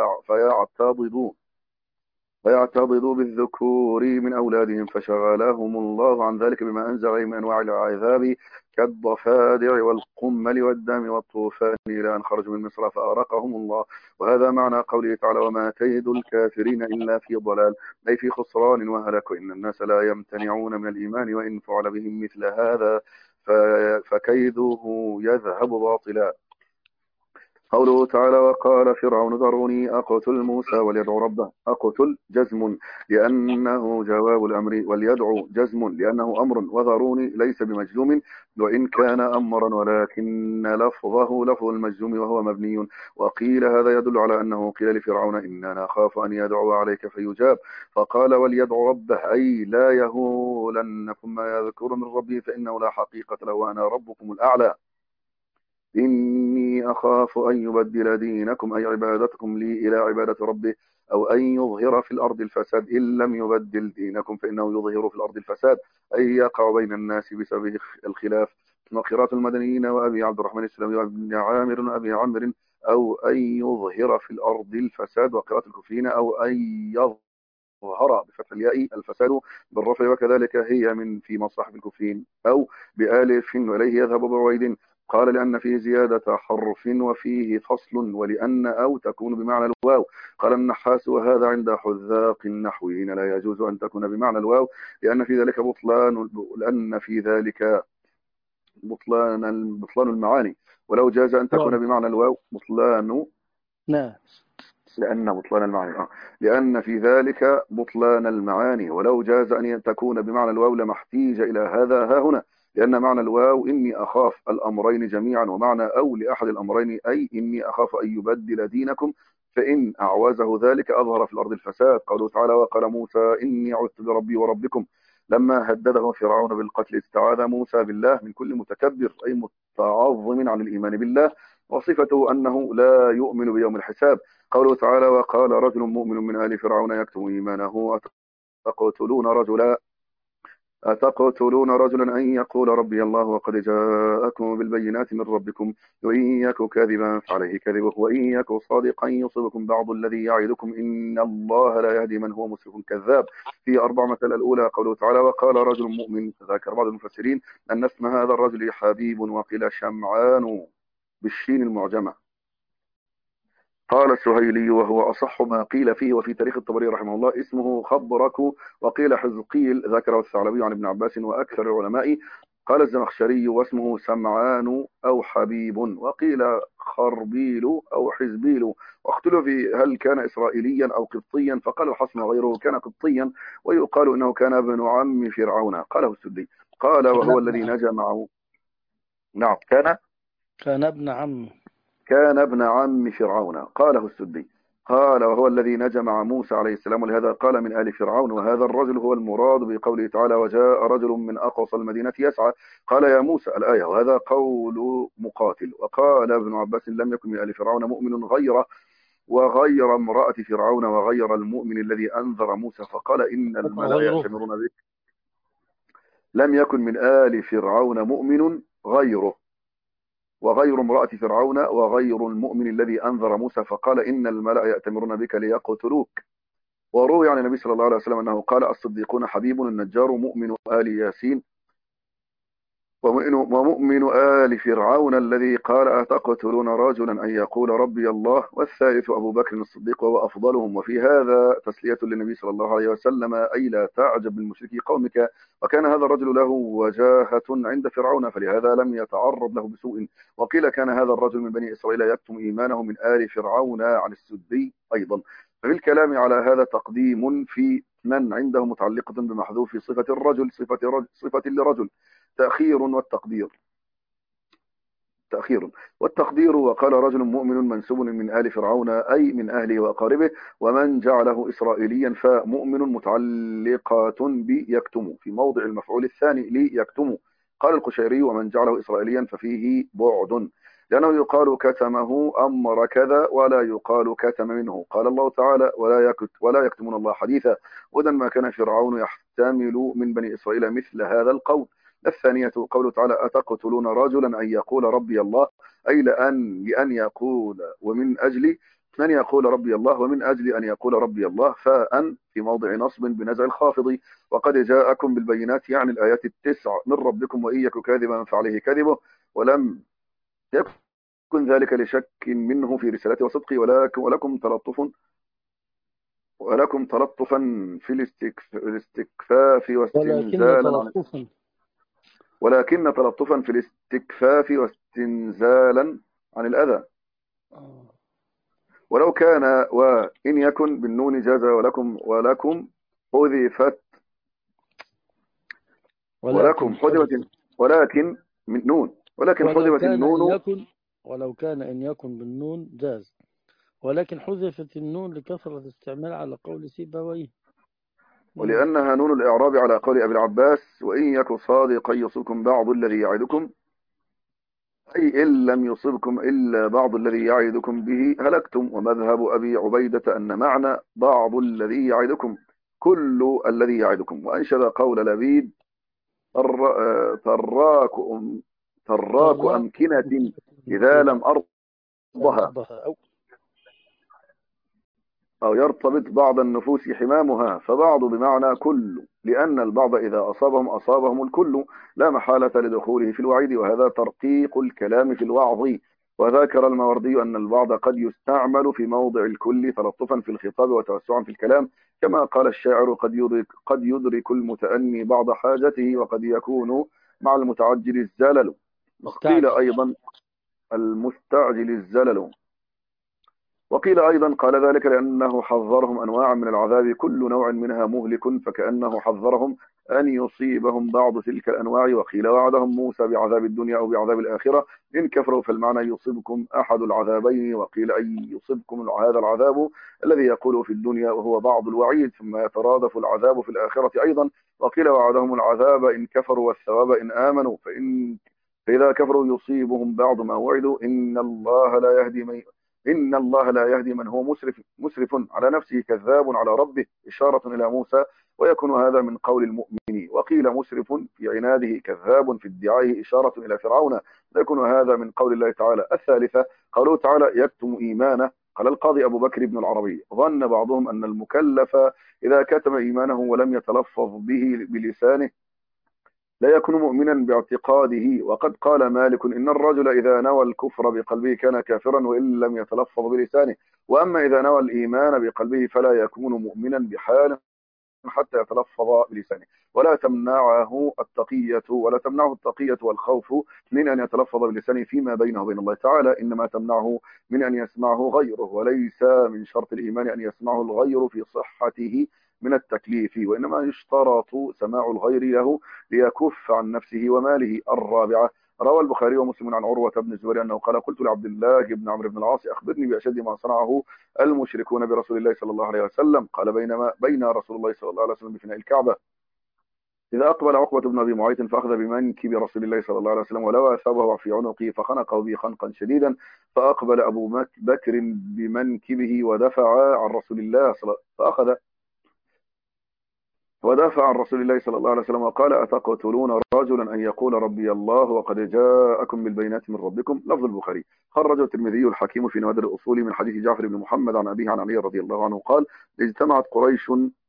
[SPEAKER 2] فيعتضدوا بالذكور من أولادهم، فشغلهم الله عن ذلك بما أنزل عليهم من أنواع العذاب كالضفادع والقمل والدم والطوفان، إلى أن خرجوا من مصر فأغرقهم الله. وهذا معنى قوله تعالى: وما كيد الكافرين إلا في ضلال، أي في خسران وهلاك. إن الناس لا يمتنعون من الإيمان، وإن فعل بهم مثل هذا فكيده يذهب باطلا. قوله تعالى: وقال فرعون ذروني أقتل موسى وليدع ربه. أقتل جزم لأنه جواب الأمر، وليدعو جزم لأنه أمر، وذروني ليس بمجزوم وإن كان أمرا، ولكن لفظه لفظ المجزوم وهو مبني. وقيل هذا يدل على أنه قيل لفرعون: إننا نخاف أن يدعو عليك فيجاب، فقال وليدع ربه، أي لا يهولنكم ما يذكر من ربه فإنه لا حقيقة له وأنا ربكم الأعلى. إني أخاف أن يبدل دينكم، أي عبادتكم لي، إلى عبادة ربه، أو أن يظهر في الأرض الفساد. إن لم يبدل دينكم فإنه يظهر في الأرض الفساد، أي يقع بين الناس بسبب الخلاف. وقراءة المدنيين وأبي عبد الرحمن السلمي وابن عامر وأبي عمرو: أو أن يظهر في الأرض الفساد. وقراءة الكوفيين: أو أن يظهر بفتح الياء الفساد بالرفع، وكذلك هي من في مصاحف الكوفيين، أو بآلف، وإليه يذهب بعويد. قال: لأن فيه زيادة حرف وفيه فصل، ولأن أو تكون بمعنى الواو. قال النحاس: وهذا عند حذاق النحويين لا يجوز أن تكون بمعنى الواو، لأن في ذلك بطلان المعاني، ولو جاز أن تكون بمعنى الواو بطلان.
[SPEAKER 1] نعم.
[SPEAKER 2] لأن في ذلك بطلان المعاني، ولو جاز أن تكون بمعنى الواو لما احتيج إلى هذا ها هنا، لأن معنى الواو إني أخاف الأمرين جميعا، ومعنى أو لأحد الأمرين أي إني أخاف أن يبدل دينكم، فإن أعوزه ذلك أظهر في الأرض الفساد. قوله تعالى: وقال موسى إني عذت بربي وربكم. لما هدده فرعون بالقتل استعاذ موسى بالله من كل متكبر، أي متعظم عن الإيمان بالله، وصفته أنه لا يؤمن بيوم الحساب. قوله تعالى: وقال رجل مؤمن من آل فرعون يكتم إيمانه أتقتلون رجلا أن يقول ربي الله وقد جاءكم بالبينات من ربكم، وإن يك كاذبا فعليه كذبه، وإن يك صادقا يصبكم بعض الذي يعدكم، إن الله لا يهدي من هو مسرف كذاب. في 4 مسألة. الأولى قوله تعالى: وقال رجل مؤمن، ذكر بعض المفسرين أن اسم هذا الرجل حبيب، وقيل شمعان بالشين المعجمة. قال السهيلي وهو أصح ما قيل فيه، وفي تاريخ الطبري رحمه الله اسمه خضرك، وقيل حزقيل، ذكره الثعلبي عن ابن عباس وأكثر العلماء. قال الزمخشري واسمه سمعان أو حبيب، وقيل خربيل أو حزبيل، واختلف في هل كان إسرائيليا أو قبطيا، فقال الحسن وغيره كان قبطيا، ويقال إنه كان ابن عم فرعون. قاله السدي. قال: وهو الذي نجا معه. نعم، كان
[SPEAKER 1] كان ابن عم.
[SPEAKER 2] كان ابن عم فرعون. قاله السدي. قال وهو الذي نجا مع موسى عليه السلام، ولهذا قال من آل فرعون، وهذا الرجل هو المراد بقوله تعالى وجاء رجل من أقصى المدينة يسعى قال يا موسى الآية. وهذا قول مقاتل. وقال ابن عباس لم يكن من آل فرعون مؤمن غيره وغير امرأة فرعون وغير المؤمن الذي أنذر موسى فقال إن الملأ
[SPEAKER 1] غيره.
[SPEAKER 2] يأتمرون بك. لم يكن من آل فرعون مؤمن غيره وغير امرأة فرعون وغير المؤمن الذي أنذر موسى فقال إن الملأ يأتمرون بك ليقتلوك. وروي عن النبي صلى الله عليه وسلم أنه قال الصديقون حبيب النجار مؤمن آل ياسين ومؤمن آل فرعون الذي قال أتقتلون رجلا أن يقول ربي الله، والثالث أبو بكر الصديق وهو أفضلهم. وفي هذا تسلية للنبي صلى الله عليه وسلم أي لا تعجب من مشركي قومك، وكان هذا الرجل له وجاهة عند فرعون فلهذا لم يتعرض له بسوء. وقيل كان هذا الرجل من بني إسرائيل يكتم إيمانه من آل فرعون عن السدي أيضا. ففي الكلام على هذا تقديم في من عنده متعلقة بمحذوف صفة الرجل صفة لرجل تأخير والتقدير. وقال رجل مؤمن منسوب من آل فرعون أي من أهله وأقاربه، ومن جعله إسرائيليا فمؤمن متعلقات بيكتم في موضع المفعول الثاني ليكتم. قال القشيري ومن جعله إسرائيليا ففيه بعد، لأنه يقال كتمه أمر كذا ولا يقال كتم منه. قال الله تعالى ولا يكتمون الله حديثا، وإذا ما كان فرعون يحتمل من بني إسرائيل مثل هذا القول. الثانية قوله تعالى أتقتلون رجلا أن يقول ربي الله، أي لأن يقول ومن أجل أن يقول ربي الله ومن أجل أن يقول ربي الله، فأن في موضع نصب بنزع الخافض. وقد جاءكم بالبينات يعني الآيات التسع من ربكم وإن يك كاذبا فعليه كذبه ولم يكن ذلك لشك منه في رسالته وصدقه، ولكم تلطفا في الاستكفاف
[SPEAKER 1] ولكن
[SPEAKER 2] واستنزالا عن
[SPEAKER 1] تلطفا.
[SPEAKER 2] ولكن تلطفا في الاستكفاف واستنزالا عن الأذى. ولو كان وإن يكن بالنون جاز ولكم حذفت
[SPEAKER 1] ولكن حذف.
[SPEAKER 2] ولكن من نون ولكن حذفت النون.
[SPEAKER 1] ولو كان إن يكن بالنون جاز، ولكن حذفت النون لكثرة استعمال على قول سيبويه.
[SPEAKER 2] ولأنها نون الإعراب على قول أبي العباس وإن يك صادقا يصبكم بعض الذي يعدكم، أي إن لم يصبكم إلا بعض الذي يعدكم به هلكتم. ومذهب أبي عبيدة أن معنى بعض الذي يعدكم كل الذي يعدكم. وأنشد قول لبيد تراك أمكنة إذا لم أرضها أو يرتبط بعض النفوس حمامها، فبعض بمعنى كل، لأن البعض إذا أصابهم الكل لا محالة لدخوله في الوعيد، وهذا ترقيق الكلام في الوعظ. وذكر الماوردي أن البعض قد يستعمل في موضع الكل تلطفا في الخطاب وتوسعا في الكلام، كما قال الشاعر قد يدرك المتأني بعض حاجته وقد يكون مع المتعجل الزلل. وقيل أيضا المستعجل الزلل. وقيل أيضا قال ذلك لأنه حذرهم أنواعا من العذاب كل نوع منها مهلك، فكأنه حذرهم أن يصيبهم بعض تلك الأنواع. وقيل وعدهم موسى بعذاب الدنيا أو بعذاب الآخرة إن كفروا، فالمعنى يصيبكم أحد العذابين. وقيل أي يصيبكم هذا العذاب الذي يقول في الدنيا وهو بعض الوعيد ثم يترادف العذاب في الآخرة أيضا. وقيل وعدهم العذاب إن كفروا والثواب إن آمنوا، فإذا كفروا يصيبهم بعض ما وعدوا إن الله لا يهدي من هو مسرف على نفسه كذاب على ربه، إشارة إلى موسى، ويكون هذا من قول المؤمنين. وقيل مسرف في عناده كذاب في ادعائه، إشارة إلى فرعون، ويكون هذا من قول الله تعالى. الثالثة قوله تعالى يكتم إيمانه. قال القاضي أبو بكر بن العربي ظن بعضهم أن المكلف إذا كتم إيمانه ولم يتلفظ به بلسانه لا يكون مؤمنا باعتقاده. وقد قال مالك إن الرجل إذا نوى الكفر بقلبه كان كافرا وإن لم يتلفظ بلسانه، وأما إذا نوى الإيمان بقلبه فلا يكون مؤمنا بحال حتى يتلفظ بلسانه. ولا تمنعه التقية والخوف من أن يتلفظ بلسانه فيما بينه وبين الله تعالى، إنما تمنعه من أن يسمعه غيره، وليس من شرط الإيمان أن يسمعه الغير في صحته من التكليف، وإنما يشترط سماع الغير له ليكف عن نفسه وماله. الرابعة روى البخاري ومسلم عن عروة بن الزبير أنه قال قلت لعبد الله بن عمرو بن العاص أخبرني بأشد ما صنعه المشركون برسول الله صلى الله عليه وسلم. قال بين رسول الله صلى الله عليه وسلم بفناء الكعبة إذا أقبل عقبة بن أبي معيط فأخذ بمنكب رسول الله صلى الله عليه وسلم ولوى ثوبه في عنقه فخنقه به خنقا شديدا، فأقبل أبو بكر بمنكبه ودافع عن رسول الله صلى الله عليه وسلم وقال أتقتلون رجلا أن يقول ربي الله وقد جاءكم بالبينات من ربكم. لفظ البخاري. خرجه الترمذي الحكيم في نوادر الأصول من حديث جعفر بن محمد عن أبيه عن علي رضي الله عنه قال اجتمعت قريش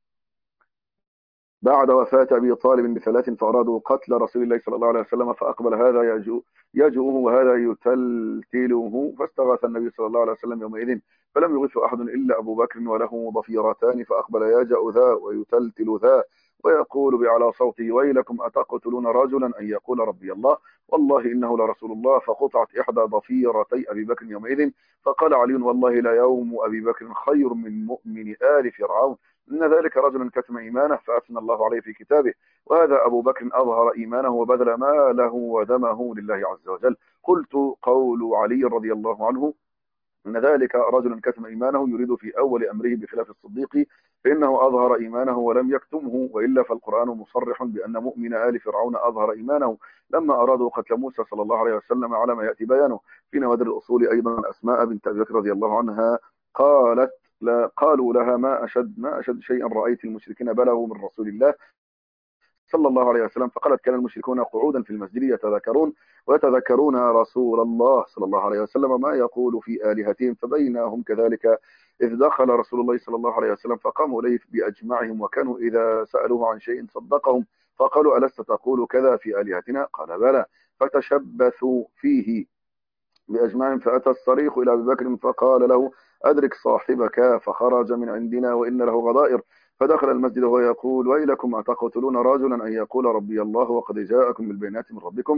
[SPEAKER 2] بعد وفاة أبي طالب بثلاث فأرادوا قتل رسول الله صلى الله عليه وسلم، فأقبل هذا يجوه وهذا يتلتله، فاستغاث النبي صلى الله عليه وسلم يومئذ فلم يغث أحد إلا أبو بكر وله ضفيرتان، فأقبل يجأ ذا ويتلتل ذا ويقول بأعلى صوته ويلكم أتقتلون رجلا أن يقول ربي الله والله إنه لرسول الله، فقطعت إحدى ضفيرتي أبي بكر يومئذ، فقال علي والله لا يوم أبي بكر خير من مؤمن آل فرعون، إن ذلك رجل كتم إيمانه فأثنى الله عليه في كتابه، وهذا أبو بكر أظهر إيمانه وبذل ماله ودمه لله عز وجل. قلت قول علي رضي الله عنه إن ذلك رجل كتم إيمانه يريد في أول أمره بخلاف الصديق فإنه أظهر إيمانه ولم يكتمه، وإلا فالقرآن مصرح بأن مؤمن آل فرعون أظهر إيمانه لما أرادوا قتل موسى صلى الله عليه وسلم على ما يأتي بيانه. في نوادر الأصول أيضا أسماء بنت أبي بكر رضي الله عنها قالت لا قالوا لها ما أشد شيئا رأيت المشركين بلغوا من رسول الله صلى الله عليه وسلم، فقالت كان المشركون قعودا في المسجد ويتذكرون رسول الله صلى الله عليه وسلم ما يقول في آلهتهم، فبينهم كذلك إذ دخل رسول الله صلى الله عليه وسلم فقاموا إليه بأجمعهم وكانوا إذا سألوه عن شيء صدقهم، فقالوا ألست تقول كذا في آلهتنا؟ قال بلى، فتشبثوا فيه بأجمعهم، فأتى الصريخ إلى أبي بكر فقال له أدرك صاحبك، فخرج من عندنا وإن له غضائر، فدخل المسجد وهو يقول ويلكم أتقتلون رجلا أن يقول ربي الله وقد جاءكم بالبينات من ربكم،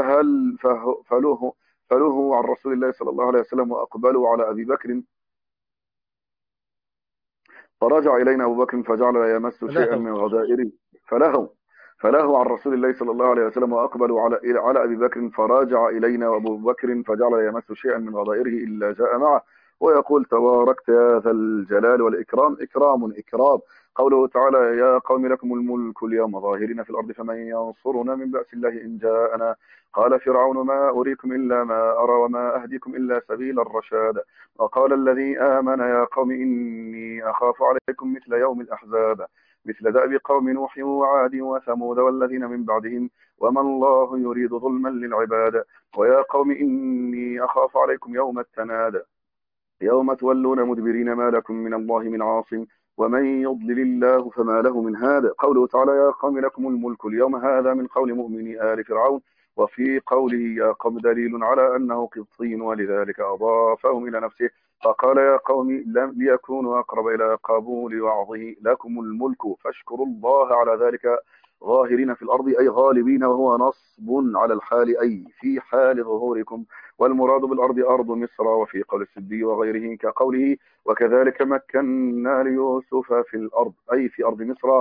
[SPEAKER 2] فلوه عن رسول الله صلى الله عليه وسلم وأقبلوا على أبي بكر، فرجع إلينا أبو بكر فجعل لا يمس شيئا من غدائره فله عن رسول الله صلى الله عليه وسلم وأقبلوا على أبي بكر، فراجع إلينا وأبو بكر فجعل لا يمس شيئا من غدائره إلا جاء معه، ويقول تباركت يا ذا الجلال والإكرام. إكرام. قوله تعالى يا قوم لكم الملك اليوم ظاهرين في الأرض فمن ينصرنا من بأس الله إن جاءنا، قال فرعون ما أريكم إلا ما أرى وما أهديكم إلا سبيل الرشاد، وقال الذي آمن يا قوم إني أخاف عليكم مثل يوم الأحزاب مثل دأب قوم نوح وعاد وثمود والذين من بعدهم وما الله يريد ظلما للعباد، ويا قوم إني أخاف عليكم يوم التناد يوم تولون مدبرين ما لكم من الله من عاصم ومن يضلل الله فما له من هاد. قوله تعالى يا قوم لكم الملك اليوم هذا من قول مؤمن آل فرعون، وفي قوله يا قوم دليل على أنه قبطي ولذلك أضافهم إلى نفسه، فقال يا قوم لم ليكونوا أقرب إلى قبول وعظه لكم الملك فاشكروا الله على ذلك ظاهرين في الأرض أي غالبين، وهو نصب على الحال أي في حال ظهوركم، والمراد بالأرض أرض مصر، وفي قول السدي وغيره كقوله وكذلك مكنا ليوسف في الأرض أي في أرض مصر،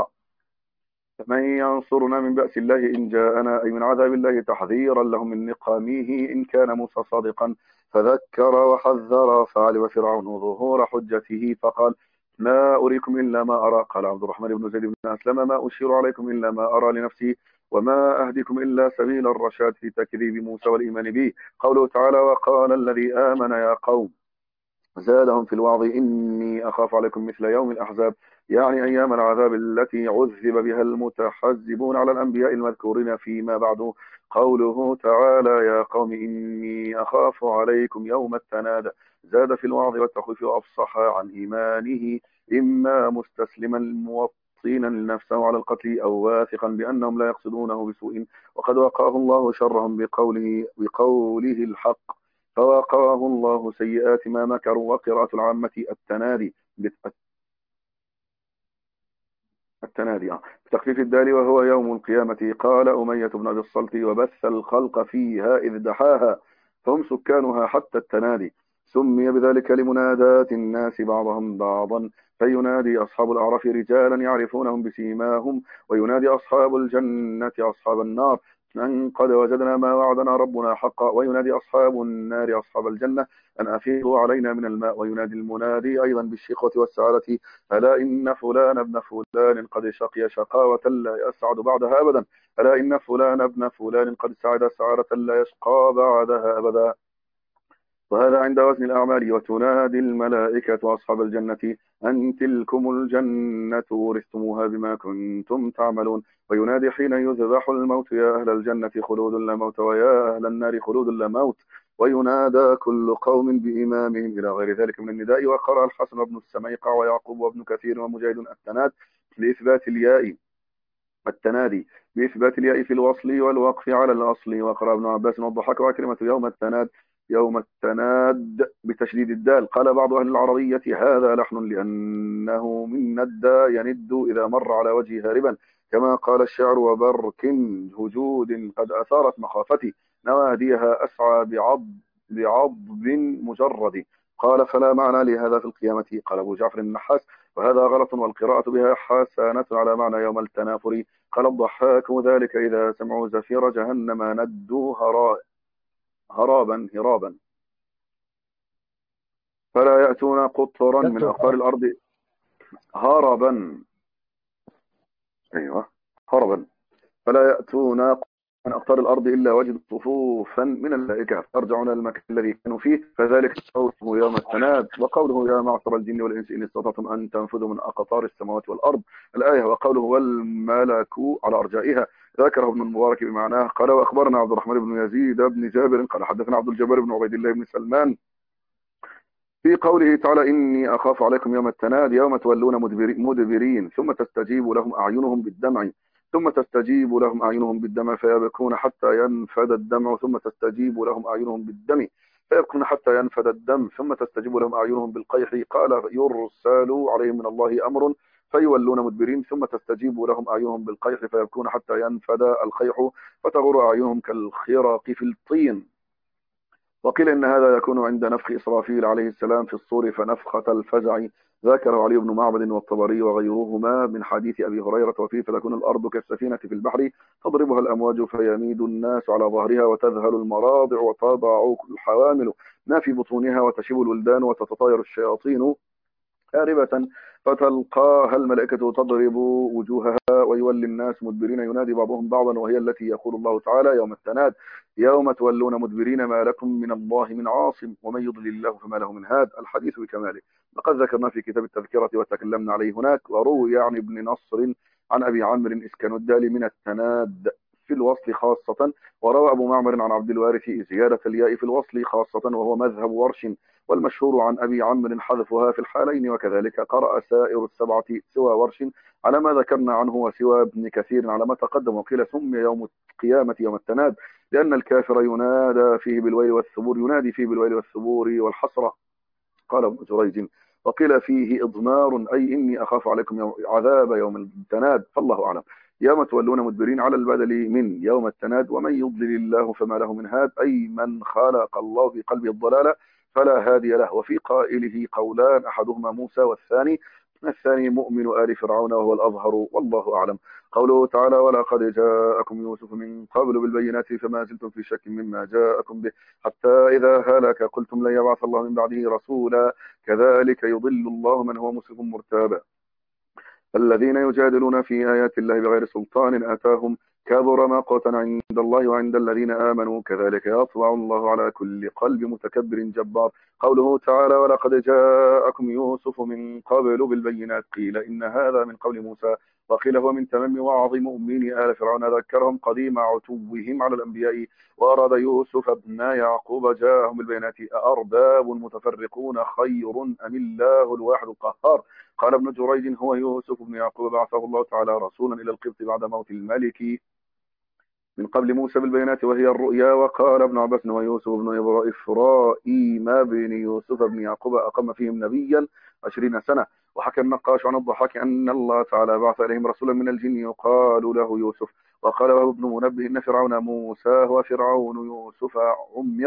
[SPEAKER 2] من ينصرنا من بأس الله إن جاءنا أي من عذاب الله تحذيرا لهم من نقامه إن كان موسى صادقا، فذكر وحذر فعلم فرعون ظهور حجته فقال ما أريكم إلا ما أرى. قال عبد الرحمن بن زيد بن أسلم ما أشير عليكم إلا ما أرى لنفسي وما أهديكم إلا سبيل الرشاد في تكذيب موسى والإيمان به. قوله تعالى وقال الذي آمن يا قوم زادهم في الوعظ إني أخاف عليكم مثل يوم الأحزاب، يعني أيام العذاب التي عذب بها المتحزبون على الأنبياء المذكورين فيما بعد. قوله تعالى يا قوم إني أخاف عليكم يوم التناد زاد في الوعظ والتخويف وأفصح عن إيمانه، إما مستسلما موطينا نفسه على القتل أو واثقا بأنهم لا يقصدونه بسوء، وقد وقاه الله شرهم بقوله الحق، فوقاه الله سيئات ما مكروا. وقراءة العامة التنادي بتخفيف الدال وهو يوم القيامة. قال أمية بن أبي الصلت وبث الخلق فيها إذ دحاها فهم سكانها حتى التنادي، سمي بذلك لمنادات الناس بعضهم بعضا، فينادي أصحاب الأعراف رجالا يعرفونهم بسيماهم وينادي أصحاب الجنة أصحاب النار أن قد وجدنا ما وعدنا ربنا حقا، وينادي أصحاب النار أصحاب الجنة أن أفيضوا علينا من الماء، وينادي المنادي أيضا بالشقوة والسعادة ألا إن فلان ابن فلان قد شقي شقاوة لا يسعد بعدها أبدا، ألا إن فلان ابن فلان قد سعد سعادة لا يشقى بعدها أبدا. وهذا عند وزن الأعمال. وتنادي الملائكة أصحاب الجنة أن تلكم الجنة ورثتموها بما كنتم تعملون. وينادي حين يذبح الموت يا أهل الجنة خلود لا موت، ويا أهل النار خلود لا موت. وينادى كل قوم بإمامهم إلى غير ذلك من النداء. وقرأ الحسن بن السميقع ويعقوب وابن كثير ومجاهد التناد لإثبات الياء التنادي بإثبات الياء في الوصل والوقف على الأصل. وقرأ ابن عباس والضحاك وعكرمة يوم التناد يوم التناد بتشديد الدال. قال بعض أهل العربية هذا لحن لأنه من ندى يند إذا مر على وجه هاربا، كما قال الشعر وبرك هجود قد أثارت مخافتي نواديها أسعى بعضب مجرد. قال فلا معنى لهذا في القيامة. قال أبو جعفر النحاس وهذا غلط، والقراءة بها حسنة على معنى يوم التنافر. قال الضحاك ذلك إذا سمعوا زفير جهنم ندوا هرابا فلا يأتون قطرا من أقطار الأرض هربا. أيوة هربا فلا يأتون من أقطار الأرض إلا وجدوا صفوفا من الملائكة يرجعون المكان الذي كانوا فيه، فذلك قوله يوم التناد. وقوله يا معشر الجن والإنس إن استطعتم أن تنفذوا من أقطار السماوات والأرض الآية. وقوله والملك على أرجائها ذكره ابن المبارك بمعناه. قال وأخبرنا عبد الرحمن بن يزيد بن جابر قال حدثنا عبد الجبار بن عبيد الله بن سلمان في قوله تعالى إني أخاف عليكم يوم التناد يوم تولون مدبرين ثم تستجيب لهم أعينهم بالدمع فيبكون حتى ينفد الدمع ثم تستجيب لهم أعينهم بالدم فيبكون حتى ينفد الدم ثم تستجيب لهم أعينهم بالقيح. قال يرسل عليهم من الله أمر فيولون مدبرين ثم تستجيب لهم أعينهم بالقيح فيبكون حتى ينفد القيح فتغر أعينهم كالخرق في الطين. وقيل إن هذا يكون عند نفخ إسرافيل عليه السلام في الصور فنفخة الفزع. ذكره علي بن معبد والطبري وغيرهما من حديث أبي هريرة وفيه فلكون الأرض كالسفينة في البحر تضربها الأمواج فيميد الناس على ظهرها وتذهل المراضع وتضع الحوامل ما في بطونها وتشيب الولدان وتتطاير الشياطين هاربة فتلقاها الملائكة تضرب وجوهها ويولي الناس مدبرين ينادي بعضهم بعضا، وهي التي يقول الله تعالى يوم التناد يوم تولون مدبرين ما لكم من الله من عاصم ومن يضلل الله فما له من هاد. الحديث بكماله. لقد ذكرنا في كتاب التذكرة وتكلمنا عليه هناك. وروي عن ابن نصر عن أبي عمرو إسكان الدالي من التناد في الوصل خاصة. وروى أبو معمر عن عبد الوارث زيادة الياء في الوصل خاصة وهو مذهب ورش، والمشهور عن أبي عمرو حذفها في الحالين. وكذلك قرأ سائر السبعة سوى ورش على ما ذكرنا عنه وسوى ابن كثير على ما تقدم. وقيل سمي يوم القيامة يوم التناد لأن الكافر ينادي فيه بالويل والثبور والحسرة. قال ابن جريج وقيل فيه إضمار أي إني أخاف عليكم عذاب يوم التناد فالله أعلم. يوم تولون مدبرين على البدل من يوم التناد. ومن يضلل الله فما له من هاد أي من خلق الله في قلبه الضلالة فلا هادي له. وفي قائله قولان أحدهما موسى الثاني مؤمن آل فرعون وهو الأظهر والله أعلم. قوله تعالى ولقد جاءكم يوسف من قبل بالبينات فما زلتم في شك مما جاءكم به حتى إذا هلك قلتم لن يبعث الله من بعده رسولا كذلك يضل الله من هو مسرف مرتاب. الذين يجادلون في آيات الله بغير سلطان آتاهم كبر مقتا عند الله وعند الذين آمنوا كذلك يطبع الله على كل قلب متكبر جبار. قوله تعالى ولقد جاءكم يوسف من قبل بالبينات قيل إن هذا من قول موسى وقيل هو من تمام وعظ مؤمني آل فرعون ذكرهم قديم عتوهم على الأنبياء وأراد يوسف ابن يعقوب جاءهم بالبينات أأرباب متفرقون خير أم الله الواحد القهار. قال ابن جريج هو يوسف بن يعقوب بعثه الله تعالى رسولا إلى القبط بعد موت الملك من قبل موسى بالبينات وهي الرؤيا. وقال ابن عباس هو يوسف بن إفرايم بن يوسف بن يعقوب أقام فيهم نبيا 20 سنة. وحكى النقاش عن الضحاك أن الله تعالى بعث إليهم رسولا من الجن يقال له يوسف. وقال وهب بن منبه إن فرعون موسى وفرعون يوسف عمر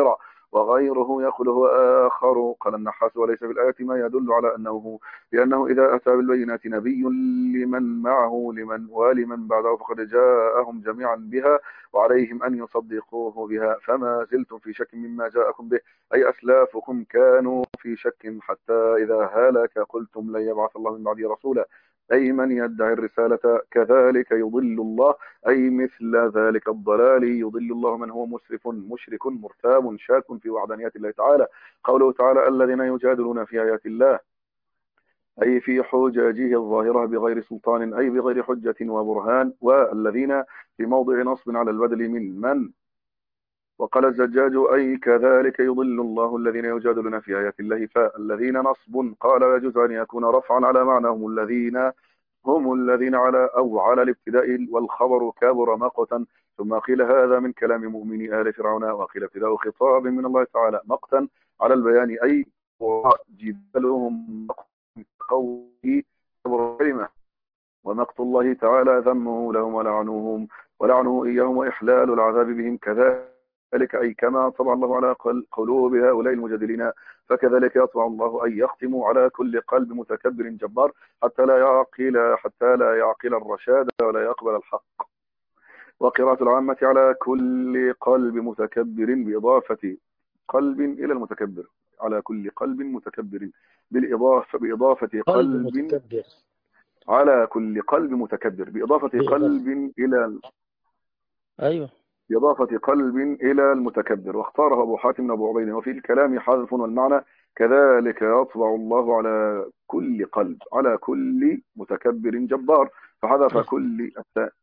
[SPEAKER 2] وغيره يقوله آخر. قال النحاس: وليس في الآية ما يدل على أنه هو، لأنه إذا أتى بالبينات نبي لمن معه ولمن بعده فقد جاءهم جميعا بها، وعليهم أن يصدقوه بها، فما زلتم في شك مما جاءكم به، أي أسلافكم كانوا في شك حتى إذا هلك قلتم لن يبعث الله من بعده رسولا، أي من يدعي الرسالة. كذلك يضل الله، أي مثل ذلك الضلال يضل الله من هو مسرف مشرك مرتاب شاك في وحدانية الله تعالى. قوله تعالى: الذين يجادلون في آيات الله، أي في حججه الظاهرة بغير سلطان، أي بغير حجة وبرهان. والذين في موضع نصب على البدل من. وقال الزجاج: أي كذلك يضل الله الذين يجادلون في آيات الله. فالذين نصب قال يجوز أن يكون رفعا على معناهم الذين، هم الذين على الابتداء، والخبر كابر مقتا. ثم قيل هذا من كلام مؤمن آل فرعون، وقيل ابتداء خطاب من الله تعالى مقتا على البيان، أي جدالهم قوله كبر كلمة، ومقت الله تعالى ذمه لهم ولعنه إياهم وإحلال العذاب بهم. كذلك أي كما طبع الله على قلوب هؤلاء المجادلين، فكذلك يطبع الله أن يختم على كل قلب متكبر جبار حتى لا يعقل الرشاد ولا يقبل الحق. وقراءة العامة على كل قلب متكبر بإضافة قلب إلى المتكبر، على كل قلب متكبر بإضافة
[SPEAKER 1] قلب
[SPEAKER 2] قلب،
[SPEAKER 1] متكبر.
[SPEAKER 2] على كل قلب متكبر بإضافة
[SPEAKER 1] بإضافة.
[SPEAKER 2] قلب إلى
[SPEAKER 1] أيوة.
[SPEAKER 2] بإضافة قلب إلى المتكبر. واختاره أبو حاتم أبو عبيد. وفي الكلام حذف، والمعنى كذلك يطبع الله على كل قلب، على كل متكبر جبار، فحذف كل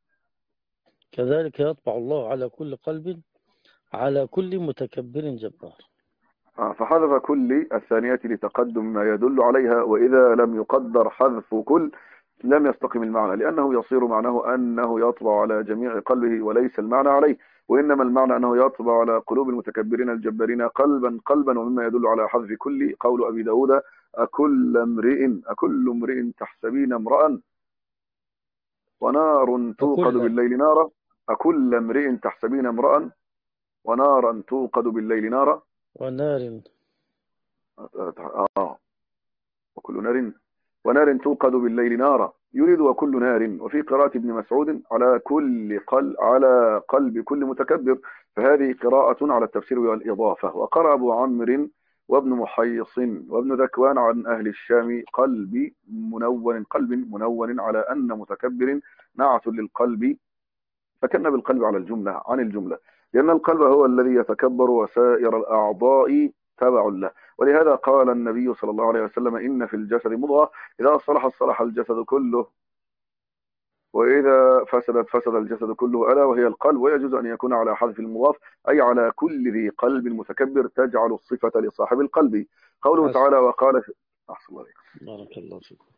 [SPEAKER 1] كذلك يطبع الله على كل قلب، على كل متكبر جبار.
[SPEAKER 2] فحذف كل الثانية لتقدم ما يدل عليها. وإذا لم يقدر حذف كل لم يستقم المعنى، لأنه يصير معناه أنه يطبع على جميع قلبه، وليس المعنى عليه، وإنما المعنى أنه يطبع على قلوب المتكبرين الجبارين قلبا قلبا. ومما يدل على حذف كل قول أبي داود: أكل امرئ تحسبين امرأ ونار توقد
[SPEAKER 1] وكل
[SPEAKER 2] بالليل نارا. أكل امرئ تحسبين امرأ ونارا توقد بالليل نارا.
[SPEAKER 1] ونار.
[SPEAKER 2] وكل نار ونار توقد بالليل نارا، يريد وكل نار. وفي قراءة ابن مسعود: على قلب كل متكبر. فهذه قراءة على التفسير والإضافة. وقرأ أبو عمرو وابن محيص وابن ذكوان عن أهل الشام: قلب منون على أن متكبر نعت للقلب، فكن بالقلب على الجملة عن الجملة، لأن القلب هو الذي يتكبر، وسائر الأعضاء تبع له. ولهذا قال النبي صلى الله عليه وسلم: إن في الجسد مضغة إذا صلح صلح الجسد كله، وإذا فسدت فسد الجسد كله، ألا وهي القلب. ويجوز أن يكون على حذف المضاف، أي على كل ذي قلب متكبر، تجعل الصفة لصاحب القلب. قوله
[SPEAKER 1] حسن.
[SPEAKER 2] تعالى: وقال أحسن الله عليك.
[SPEAKER 1] بارك الله فيكم.